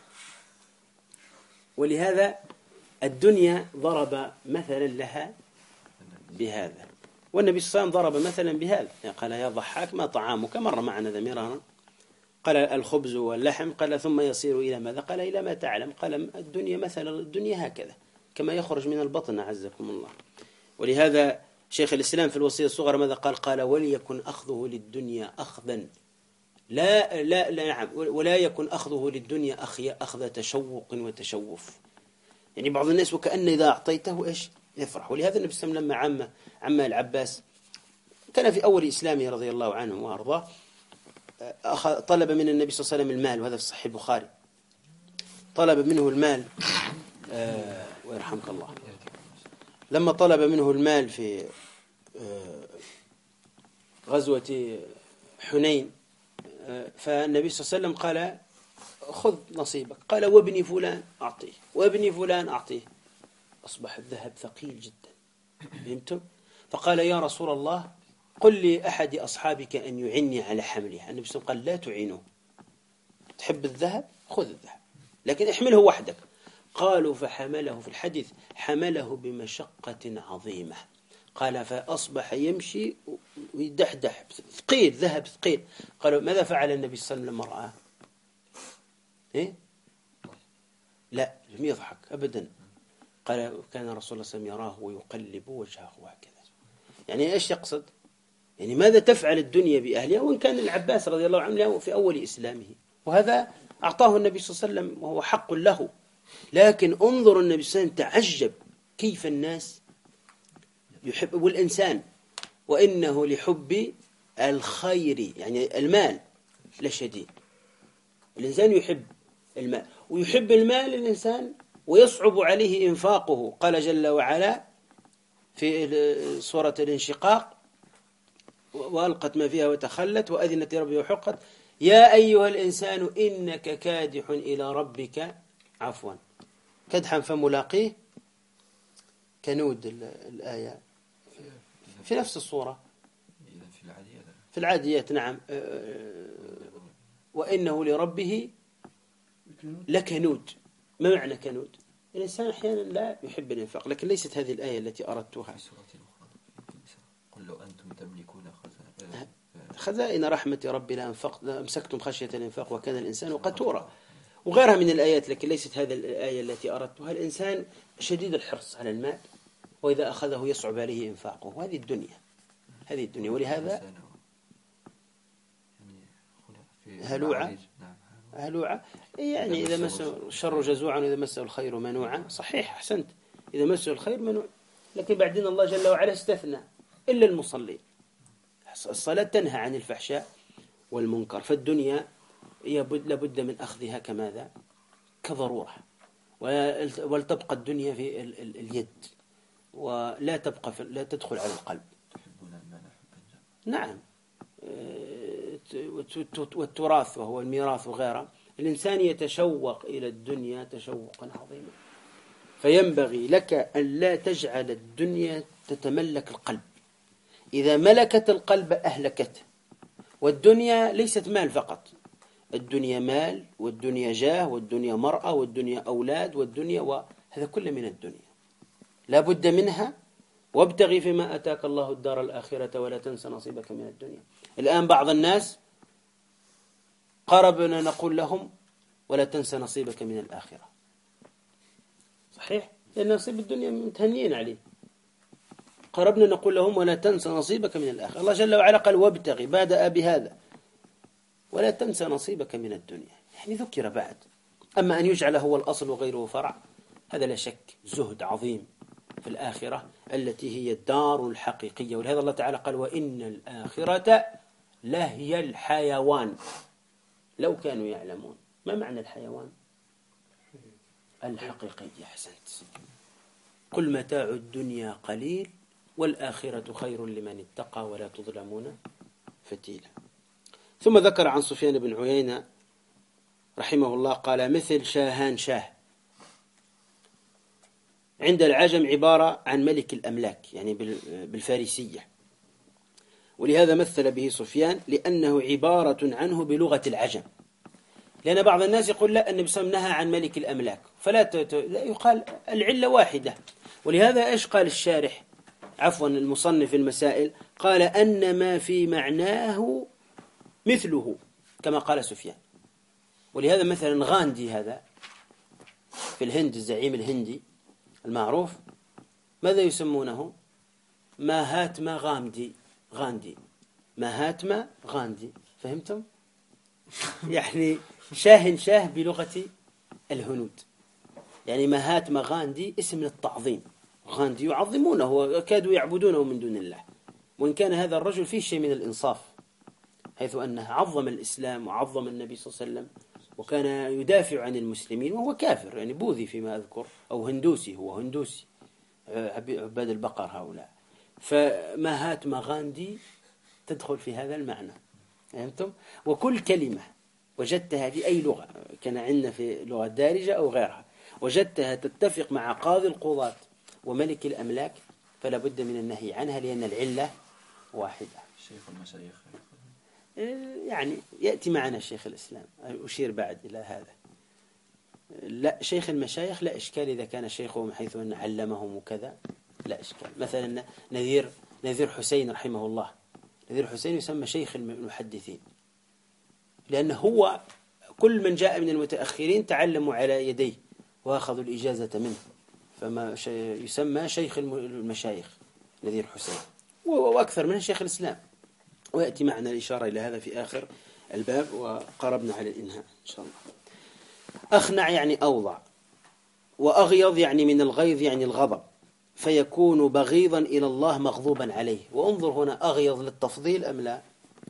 ولهذا الدنيا ضرب مثلا لها بهذا، والنبي صلى الله عليه وسلم ضرب مثلا بهذا، قال يا ضحاك ما طعامك؟ مر معنا ذا مرارا. قال الخبز واللحم. قال ثم يصير إلى ماذا؟ قال إلى ما تعلم. قال الدنيا مثلا الدنيا هكذا كما يخرج من البطن، أعزكم الله. ولهذا شيخ الإسلام في الوصية الصغرى ماذا قال؟ قال وليكن أخذه للدنيا أخذا لا نعم، ولا يكن أخذه للدنيا أخذ تشوق وتشوف. يعني بعض الناس وكأن إذا أعطيته إيش يفرح. ولهذا النبي صلى الله عليه وسلم لما عم العباس كان في أول إسلامه رضي الله عنه وأرضاه طلب من النبي صلى الله عليه وسلم المال، وهذا في صحيح البخاري. طلب منه المال ويرحمك الله. لما طلب منه المال في غزوة حنين، فالنبي صلى الله عليه وسلم قال خذ نصيبك. قال وابني فلان أعطيه، وابني فلان أعطيه. أصبح الذهب ثقيل جدا. فهمتم؟ فقال يا رسول الله قل لي أحد أصحابك أن يعني على حمله. النبي صلى الله عليه وسلم قال لا تعينه، تحب الذهب خذ الذهب لكن احمله وحدك. قالوا فحمله، في الحديث حمله بمشقة عظيمة. قال فأصبح يمشي ويدحدح ثقيل، ذهب ثقيل. قالوا ماذا فعل النبي صلى الله عليه وسلم لما رآه؟ إيه؟ لا، لم يضحك أبدا. قال كان رسول الله صلى الله عليه وسلم يراه ويقلب وجهه هكذا. يعني إيش يقصد؟ يعني ماذا تفعل الدنيا بأهلها؟ وإن كان العباس رضي الله عنه في أول إسلامه، وهذا أعطاه النبي صلى الله عليه وسلم وهو حق له. لكن انظر النبي صلى الله عليه وسلم تعجب كيف الناس يحب والإنسان، وإنه لحب الخير يعني المال لشديد. الإنسان يحب المال، ويحب المال الإنسان ويصعب عليه إنفاقه. قال جل وعلا في سورة الانشقاق وألقت ما فيها وتخلت وأذنت لربها وحقت يا أيها الإنسان إنك كادح إلى ربك عفوا كدحا فملاقيه. كنود الآية في نفس الصورة في العاديات. نعم. وإنه لربه لكنود. ما معنى كنود؟ الإنسان أحيانا لا يحب الإنفاق، لكن ليست هذه الآية التي أردتها. قل لو أنتم تملكون خزائن رحمة ربي لأمسكتم خشية الإنفاق وكان الإنسان قتورا، وغيرها من الآيات، لكن ليست هذه الآية التي أردتها. الإنسان شديد الحرص على المال، وإذا أخذه يصعب عليه إنفاقه. وهذه الدنيا، هذه الدنيا. ولهذا هلوعة يعني إذا مسه الشر جزوعا وإذا مسه الخير منوعا. صحيح، أحسنت، إذا مسه الخير منوع. لكن بعدين الله جل وعلا استثنى إلا المصلين. الصلاة تنهى عن الفحشاء والمنكر. فالدنيا لابد من أخذها كماذا؟ كضرورة. ولتبقى الدنيا في اليد ولا تبقى لا تدخل على القلب. نعم. والتراث وهو الميراث وغيره. الإنسان يتشوق إلى الدنيا تشوقا عظيما، فينبغي لك أن لا تجعل الدنيا تتملك القلب. إذا ملكت القلب أهلكته. والدنيا ليست مال فقط، الدنيا مال، والدنيا جاه، والدنيا مرأة، والدنيا أولاد، والدنيا وهذا كله من الدنيا. لا بد منها. وابتغي فيما أتاك الله الدار الآخرة ولا تنس نصيبك من الدنيا. الآن بعض الناس قربنا نقول لهم ولا تنس نصيبك من الآخرة، صحيح، لأن نصيب الدنيا متهنيين عليه. قربنا نقول لهم ولا تنس نصيبك من الآخرة. الله جل وعلا قال وابتغي، بدأ بهذا، ولا تنس نصيبك من الدنيا، يعني ذكر بعد. أما أن يجعل هو الأصل وغيره فرع، هذا لا شك زهد عظيم في الآخرة التي هي الدار الحقيقية. ولهذا الله تعالى قال وإن الآخرة لهي الحيوان لو كانوا يعلمون. ما معنى الحيوان؟ الحقيقي. أحسنت. قل متاع الدنيا قليل والآخرة خير لمن اتقى ولا تظلمون فتيلا. ثم ذكر عن سفيان بن عيينة رحمه الله قال مثل شاهان شاه عند العجم عبارة عن ملك الأملاك، يعني بالفارسية، ولهذا مثل به سفيان لأنه عبارة عنه بلغة العجم. لأن بعض الناس يقول لا، النبي صلى الله عليه وسلم نهى عن ملك الأملاك، فلا لا يقال العلة واحدة. ولهذا إيش قال الشارح، عفوا المصنف المسائل، قال أن ما في معناه مثله كما قال سفيان. ولهذا مثلا غاندي هذا في الهند، الزعيم الهندي المعروف، ماذا يسمونه؟ ماهاتما غاندي، ماهاتما غاندي، فهمتم؟ يعني شاه بلغة الهنود، يعني ماهاتما غاندي اسم للتعظيم. غاندي يعظمونه وكادوا يعبدونه من دون الله، وإن كان هذا الرجل فيه شيء من الإنصاف، حيث أنه عظم الإسلام وعظم النبي صلى الله عليه وسلم، وكان يدافع عن المسلمين وهو كافر، يعني بوذي فيما أذكر، أو هندوسي، هو هندوسي، عباد البقر هؤلاء. فماهاتما غاندي تدخل في هذا المعنى، فهمتم؟ وكل كلمة وجدتها في أي لغة، كان عندنا في لغة دارجة أو غيرها، وجدتها تتفق مع قاضي القضاة وملك الأملاك، فلا بد من النهي عنها، لأن العلة واحدة. شيخ المشايخ يعني يأتي معنا شيخ الإسلام، أشير بعد إلى هذا. لا، شيخ المشايخ لا إشكال إذا كان شيخهم حيث أن علمهم وكذا، لا إشكال. مثلا نذير حسين رحمه الله، نذير حسين يسمى شيخ المحدثين، لأنه هو كل من جاء من المتأخرين تعلموا على يديه وأخذوا الإجازة منه، فما يسمى شيخ المشايخ نذير حسين، وأكثر منه شيخ الإسلام. ويأتي معنا الإشارة إلى هذا في آخر الباب، وقربنا على الإنهاء إن شاء الله. أخنع يعني أوضع، وأغيظ يعني من الغيظ يعني الغضب، فيكون بغيضا إلى الله مغضوبا عليه. وانظر هنا، أغيظ للتفضيل أم لا؟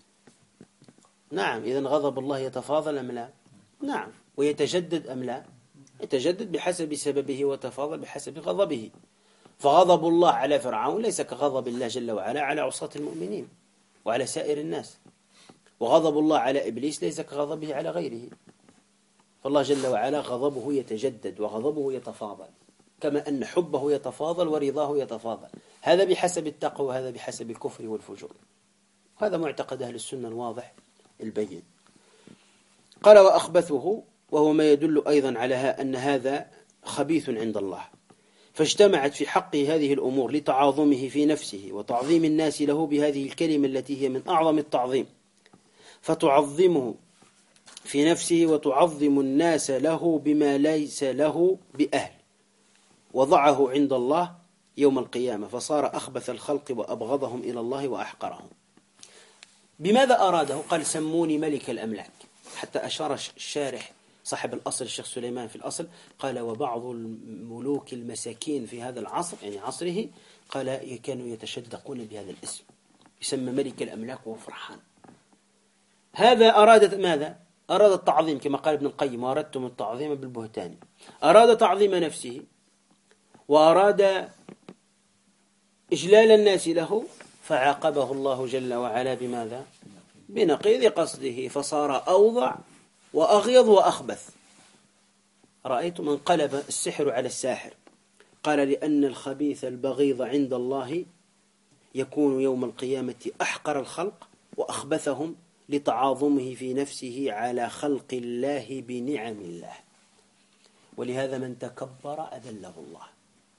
نعم. إذن غضب الله يتفاضل أم لا؟ نعم. ويتجدد أم لا؟ يتجدد بحسب سببه، وتفاضل بحسب غضبه. فغضب الله على فرعون ليس كغضب الله جل وعلا على عصاة المؤمنين وعلى سائر الناس، وغضب الله على إبليس ليس كغضبه على غيره. فالله جل وعلا غضبه يتجدد وغضبه يتفاضل، كما أن حبه يتفاضل ورضاه يتفاضل، هذا بحسب التقوى وهذا بحسب الكفر والفجور. هذا معتقد أهل السنة الواضح البين. قال وأخبثه، وهو ما يدل أيضا على أن هذا خبيث عند الله، فاجتمعت في حقه هذه الأمور لتعاظمه في نفسه وتعظيم الناس له بهذه الكلمة التي هي من أعظم التعظيم، فتعظمه في نفسه وتعظم الناس له بما ليس له بأهل، وضعه عند الله يوم القيامة، فصار أخبث الخلق وأبغضهم إلى الله وأحقرهم. بماذا أراده؟ قال سموني ملك الأملاك، حتى أشار الشارح صاحب الأصل الشيخ سليمان في الأصل، قال وبعض الملوك المساكين في هذا العصر، يعني عصره، قال كانوا يتشدقون بهذا الاسم، يسمى ملك الأملاك وهو فرحان. هذا أراد ماذا؟ أراد التعظيم كما قال ابن القيم، وأردتم التعظيم بالبهتان. أراد تعظيم نفسه، وأراد إجلال الناس له، فعاقبه الله جل وعلا بماذا؟ بنقيض قصده، فصار أوضع وأغيظ وأخبث. رأيتم انقلب السحر على الساحر. قال لأن الخبيث البغيض عند الله يكون يوم القيامة أحقر الخلق وأخبثهم لتعاظمه في نفسه على خلق الله بنعم الله. ولهذا من تكبر أذله الله،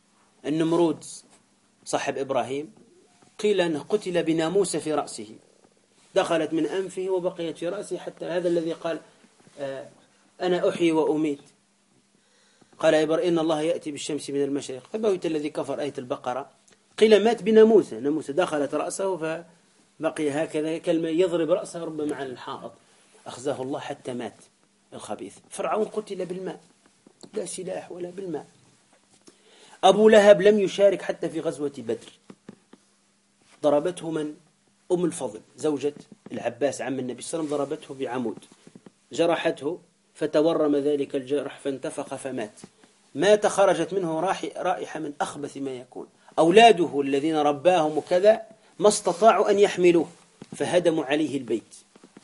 النمرود صاحب إبراهيم قيل أنه قتل بناموسة في رأسه دخلت من أنفه وبقيت في رأسه، حتى هذا الذي قال أنا أحيي وأميت، قال إن الله يأتي بالشمس من المشرق، فبهت الذي كفر آية البقرة. قيل مات بناموسة دخلت رأسه فبقي هكذا كلمة يضرب رأسه ربما على الحائط، أخزاه الله حتى مات الخبيث. فرعون قتل بالماء، لا سلاح ولا بالماء. أبو لهب لم يشارك حتى في غزوة بدر، ضربته من؟ أم الفضل زوجة العباس عم النبي صلى الله عليه وسلم، ضربته بعمود جرحته فتورم ذلك الجرح فانتفخ فمات. مات خرجت منه رائحة من أخبث ما يكون. أولاده الذين رباهم وكذا ما استطاعوا أن يحملوه فهدموا عليه البيت،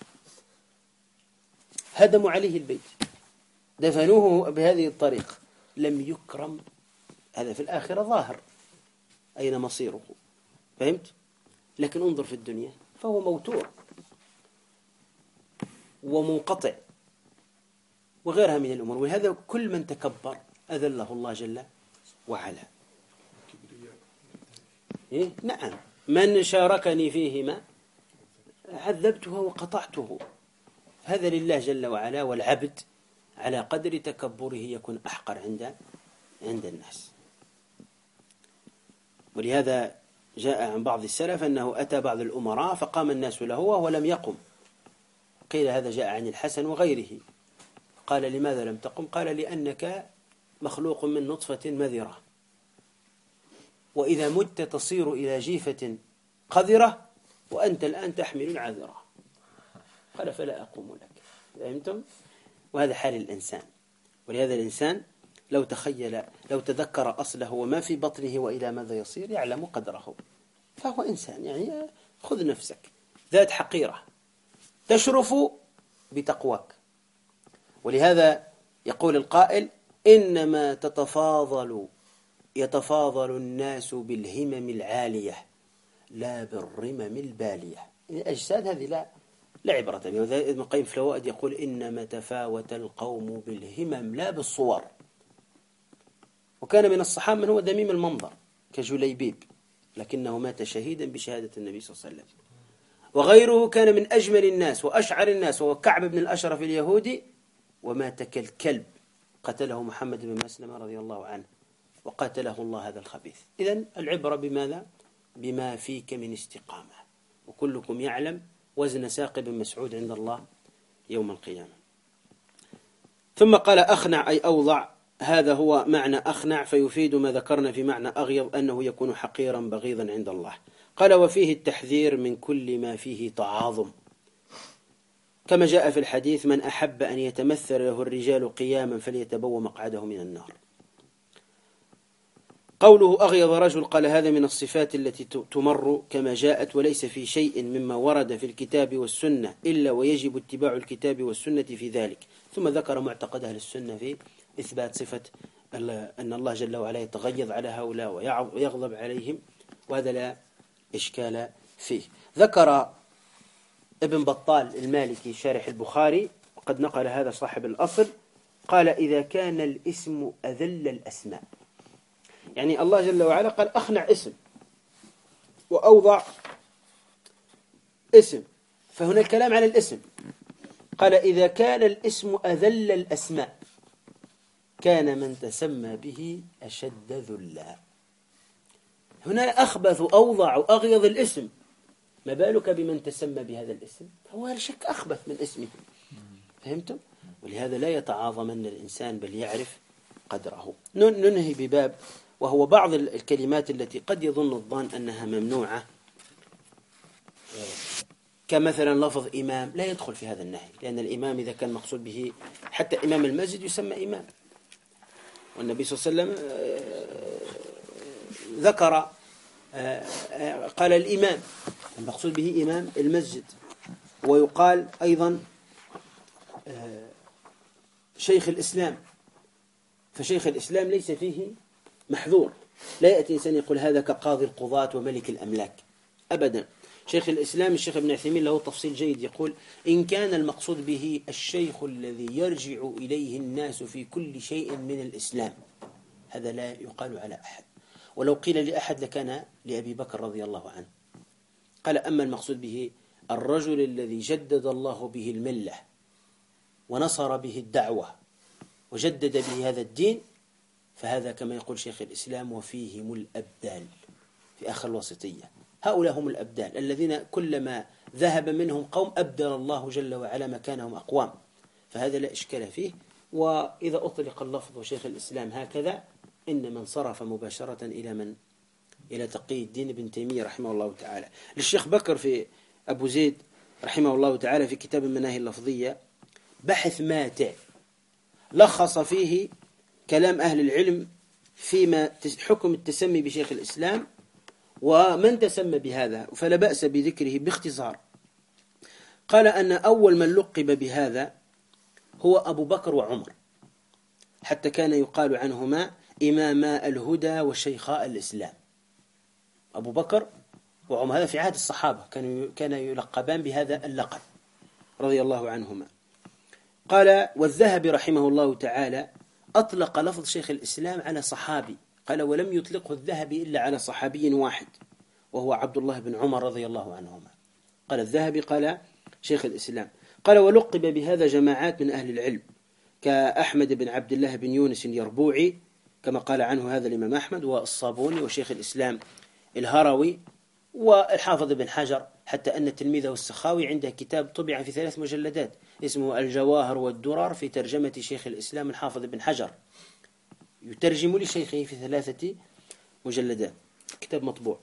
هدموا عليه البيت، دفنوه بهذه الطريقة، لم يكرم. هذا في الآخرة ظاهر أين مصيره، فهمت؟ لكن انظر في الدنيا فهو موتور ومنقطع وغيرها من الأمور. ولهذا كل من تكبر أذله الله جل وعلا. نعم، من شاركني فيهما عذبته وقطعته. هذا لله جل وعلا، والعبد على قدر تكبره يكون أحقر عند الناس. ولهذا جاء عن بعض السلف أنه أتى بعض الأمراء فقام الناس له وهو لم يقم. قيل هذا جاء عن الحسن وغيره، قال لماذا لم تقم؟ قال لأنك مخلوق من نطفة مذرة، وإذا مت تصير إلى جيفة قذرة وأنت الآن تحمل العذرة. قال فلا أقوم لك. فهمتم؟ وهذا حال الإنسان. ولهذا الإنسان لو تذكر أصله وما في بطنه وإلى ماذا يصير يعلم قدره، فهو إنسان. يعني خذ نفسك ذات حقيرة تشرف بتقواك. ولهذا يقول القائل إنما يتفاضل الناس بالهمم العالية لا بالرمم البالية. الأجساد هذه لا عبرة بها. وذلك ابن القيم في الفوائد يقول إنما تفاوت القوم بالهمم لا بالصور. وكان من الصحابة من هو ذميم المنظر كجليبيب، لكنه مات شهيدا بشهادة النبي صلى الله عليه وسلم. وغيره كان من أجمل الناس وأشعر الناس، وهو كعب بن الأشرف اليهودي، ومات كالكلب، قتله محمد بن مسلمة رضي الله عنه، وقاتله الله هذا الخبيث. إذن العبرة بماذا؟ بما فيك من استقامة. وكلكم يعلم وزن ساق بن مسعود عند الله يوم القيامة. ثم قال أخنع أي أوضع. هذا هو معنى أخنع، فيفيد ما ذكرنا في معنى أغيض أنه يكون حقيرا بغيضا عند الله. قال وفيه التحذير من كل ما فيه تعاظم، كما جاء في الحديث من أحب أن يتمثل له الرجال قياما فليتبوأ مقعده من النار. قوله أغيض رجل، قال هذا من الصفات التي تمر كما جاءت، وليس في شيء مما ورد في الكتاب والسنة إلا ويجب اتباع الكتاب والسنة في ذلك. ثم ذكر معتقد أهل السنة في إثبات صفة أن الله جل وعلا يتغيظ على هؤلاء ويغضب عليهم، وهذا لا إشكال فيه. ذكر ابن بطال المالكي شارح البخاري، وقد نقل هذا صاحب الأصل، قال إذا كان الاسم أذل الأسماء، يعني الله جل وعلا قال أخنع اسم وأوضع اسم، فهنا الكلام على الاسم. قال إذا كان الاسم أذل الأسماء كان من تسمى به أشد ذلا. هنا أخبث أوضع أغيض الاسم، ما بالك بمن تسمى بهذا الاسم؟ هو لا شك أخبث من اسمه. فهمتم؟ ولهذا لا يتعاظمن الإنسان بل يعرف قدره. ننهي بباب وهو بعض الكلمات التي قد يظن الظان أنها ممنوعة، كمثلا لفظ إمام لا يدخل في هذا النهي، لأن الإمام إذا كان مقصود به حتى إمام المسجد يسمى إمام، والنبي صلى الله عليه وسلم ذكر قال الإمام المقصود به إمام المسجد. ويقال أيضا شيخ الإسلام، فشيخ الإسلام ليس فيه محذور، لا يأتي إنسان يقول هذا كقاضي القضاة وملك الأملاك أبدا. شيخ الإسلام الشيخ ابن عثيمين له تفصيل جيد، يقول إن كان المقصود به الشيخ الذي يرجع إليه الناس في كل شيء من الإسلام، هذا لا يقال على أحد. ولو قيل لأحد لكان لأبي بكر رضي الله عنه. قال أما المقصود به الرجل الذي جدد الله به الملة ونصر به الدعوة وجدد به هذا الدين، فهذا كما يقول شيخ الإسلام وفيهم الأبدال في آخر الوسطية. هؤلاء هم الأبدال الذين كلما ذهب منهم قوم أبدل الله جل وعلا مكانهم أقوام، فهذا لا إشكال فيه. وإذا أطلق اللفظ شيخ الإسلام هكذا إنما انصرف مباشرة إلى تقي الدين ابن تيمية رحمه الله تعالى. للشيخ بكر في أبو زيد رحمه الله تعالى في كتاب المناهي اللفظية بحث ماتع لخص فيه كلام أهل العلم فيما حكم التسمي بشيخ الإسلام ومن تسمى بهذا، فلا بأس بذكره باختصار. قال أن أول من لقب بهذا هو أبو بكر وعمر، حتى كان يقال عنهما إماما الهدى وشيخاء الإسلام. أبو بكر وعمر هذا في عهد الصحابة كان يلقبان بهذا اللقب رضي الله عنهما. قال والذهبي رحمه الله تعالى أطلق لفظ شيخ الإسلام على صحابي، قال ولم يطلقه الذهبي إلا على صحابي واحد وهو عبد الله بن عمر رضي الله عنهما. قال الذهبي قال شيخ الإسلام. قال ولقب بهذا جماعات من أهل العلم كأحمد بن عبد الله بن يونس اليربوعي كما قال عنه هذا الإمام أحمد، والصابوني وشيخ الإسلام الهروي والحافظ بن حجر، حتى أن تلميذه السخاوي عنده كتاب طبع في 3 مجلدات اسمه الجواهر والدرر في ترجمة شيخ الإسلام الحافظ بن حجر، يترجم لشيخه في 3 مجلدات، كتاب مطبوع.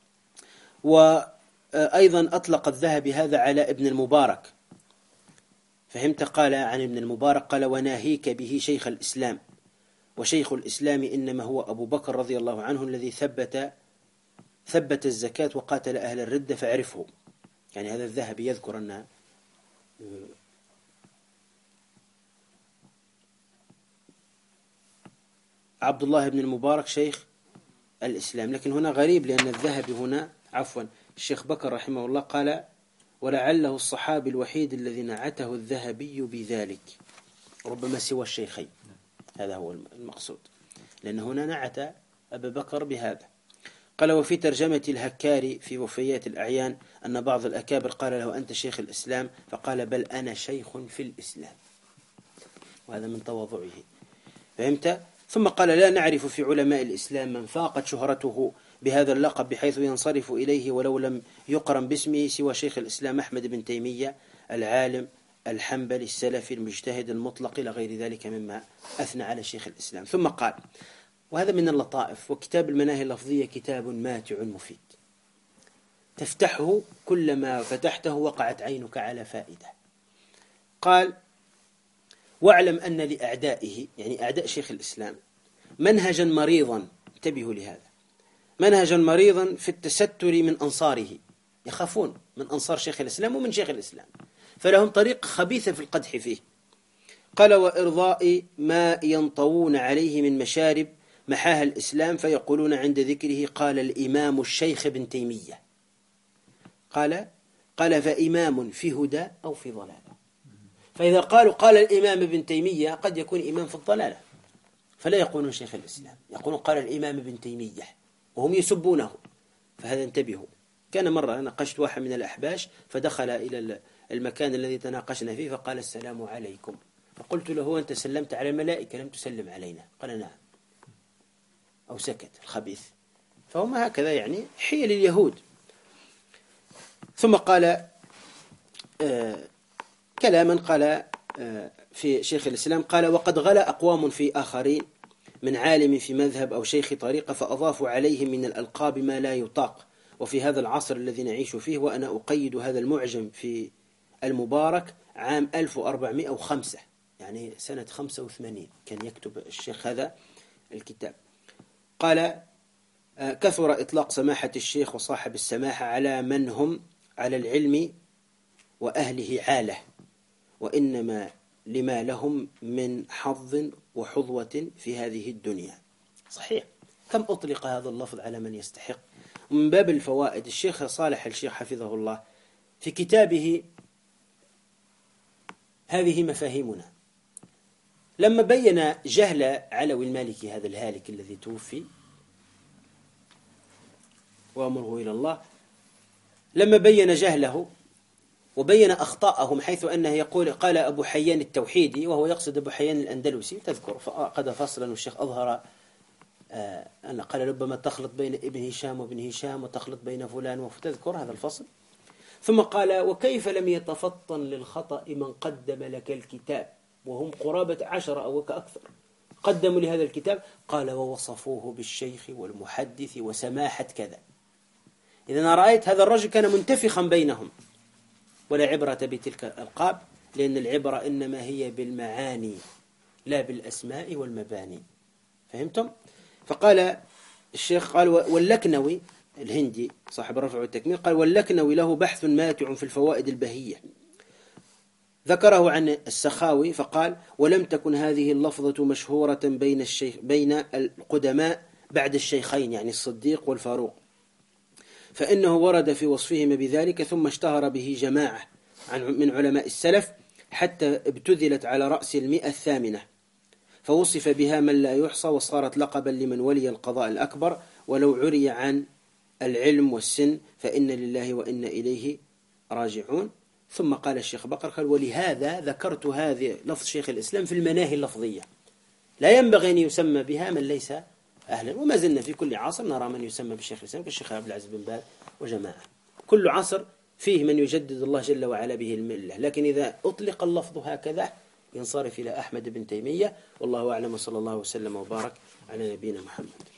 وأيضا أطلق الذهبي هذا على ابن المبارك، فهمت؟ قال عن ابن المبارك قال وناهيك به شيخ الإسلام، وشيخ الإسلام إنما هو أبو بكر رضي الله عنه الذي ثبت الزكاة وقاتل أهل الردة فاعرفه. يعني هذا الذهبي يذكر أن عبد الله بن المبارك شيخ الإسلام، لكن هنا غريب لأن الذهبي هنا الشيخ بكر رحمه الله قال ولعله الصحابي الوحيد الذي نعته الذهبي بذلك، ربما سوى الشيخين، هذا هو المقصود، لأن هنا نعت أبا بكر بهذا. قال وفي ترجمة الهكاري في وفيات الأعيان أن بعض الأكابر قال له أنت شيخ الإسلام، فقال بل أنا شيخ في الإسلام، وهذا من تواضعه، فهمت؟ ثم قال لا نعرف في علماء الإسلام من فاقت شهرته بهذا اللقب بحيث ينصرف إليه ولو لم يقرن باسمه سوى شيخ الإسلام أحمد بن تيمية العالم الحنبلي السلفي المجتهد المطلق إلى غير ذلك مما أثنى على شيخ الإسلام. ثم قال وهذا من اللطائف، وكتاب المناهي اللفظية كتاب ماتع مفيد، تفتحه كلما فتحته وقعت عينك على فائدة. قال واعلم أن لأعدائه، يعني أعداء شيخ الإسلام، منهجا مريضا، انتبهوا لهذا، منهجا مريضا في التستر من أنصاره، يخافون من أنصار شيخ الإسلام ومن شيخ الإسلام، فلهم طريق خبيثة في القدح فيه. قال وإرضاء ما ينطوون عليه من مشارب محاها الإسلام فيقولون عند ذكره قال الإمام الشيخ ابن تيمية، قال فإمام في هدى أو في ضلالة، فإذا قالوا قال الإمام ابن تيمية قد يكون إمام في الضلالة، فلا يقولون شيخ الإسلام، يقولون قال الإمام ابن تيمية وهم يسبونه، فهذا انتبهوا. كان مرة ناقشت واحد من الأحباش فدخل إلى المكان الذي تناقشنا فيه فقال السلام عليكم، فقلت له أنت سلمت على الملائكة لم تسلم علينا، قال نعم، أو سكت الخبيث. فهم هكذا يعني حيل اليهود. ثم قال كلاما قال في شيخ الإسلام قال وقد غلا أقوام في آخرين من عالم في مذهب أو شيخ طريقة فأضافوا عليهم من الألقاب ما لا يطاق، وفي هذا العصر الذي نعيش فيه، وأنا أقيد هذا المعجم في المبارك عام 1405، يعني سنة 85 كان يكتب الشيخ هذا الكتاب. قال كثر إطلاق سماحة الشيخ وصاحب السماحة على من هم على العلم وأهله عالة، وإنما لما لهم من حظ وحظوة في هذه الدنيا. صحيح، كم أطلق هذا اللفظ على من يستحق. ومن باب الفوائد الشيخ صالح الشيخ حفظه الله في كتابه هذه مفاهيمنا لما بين جهل علوي المالكي هذا الهالك الذي توفي، وأمره إلى الله. لما بين جهله وبين أخطاءهم، حيث أنه يقول قال أبو حيان التوحيدي وهو يقصد أبو حيان الأندلسي، تذكر فقد فصلا والشيخ أظهر أن قال ربما تخلط بين ابن هشام وابن هشام وتخلط بين فلان وتذكر هذا الفصل. ثم قال وكيف لم يتفطن للخطأ من قدم لك الكتاب، وهم قرابة 10 أو كأكثر قدموا لهذا الكتاب. قال ووصفوه بالشيخ والمحدث وسماحة كذا. إذا رأيت هذا الرجل كان منتفخا بينهم، ولا عبرة بتلك الألقاب، لأن العبرة إنما هي بالمعاني لا بالأسماء والمباني. فهمتم؟ فقال الشيخ قال واللكنوي الهندي صاحب الرفع والتكميل قال واللكنوي له بحث ماتع في الفوائد البهية، ذكره عن السخاوي فقال ولم تكن هذه اللفظة مشهورة بين القدماء بعد الشيخين، يعني الصديق والفاروق، فإنه ورد في وصفهما بذلك، ثم اشتهر به جماعة من علماء السلف حتى ابتذلت على رأس 100 فوصف بها من لا يحصى، وصارت لقبا لمن ولي القضاء الأكبر، ولو عري عن العلم والسن فإن لله وإن إليه راجعون. ثم قال الشيخ بقر قال ولهذا ذكرت هذه لفظ شيخ الإسلام في المناهي اللفظية، لا ينبغي أن يسمى بها من ليس أهلا. وما زلنا في كل عصر نرى من يسمى بالشيخ الإسلام كالشيخ عبد العزيز بن باز وجماعة. كل عصر فيه من يجدد الله جل وعلا به الملة، لكن إذا أطلق اللفظ هكذا ينصرف إلى أحمد بن تيمية. والله أعلم، وصلى الله وسلم وبارك على نبينا محمد.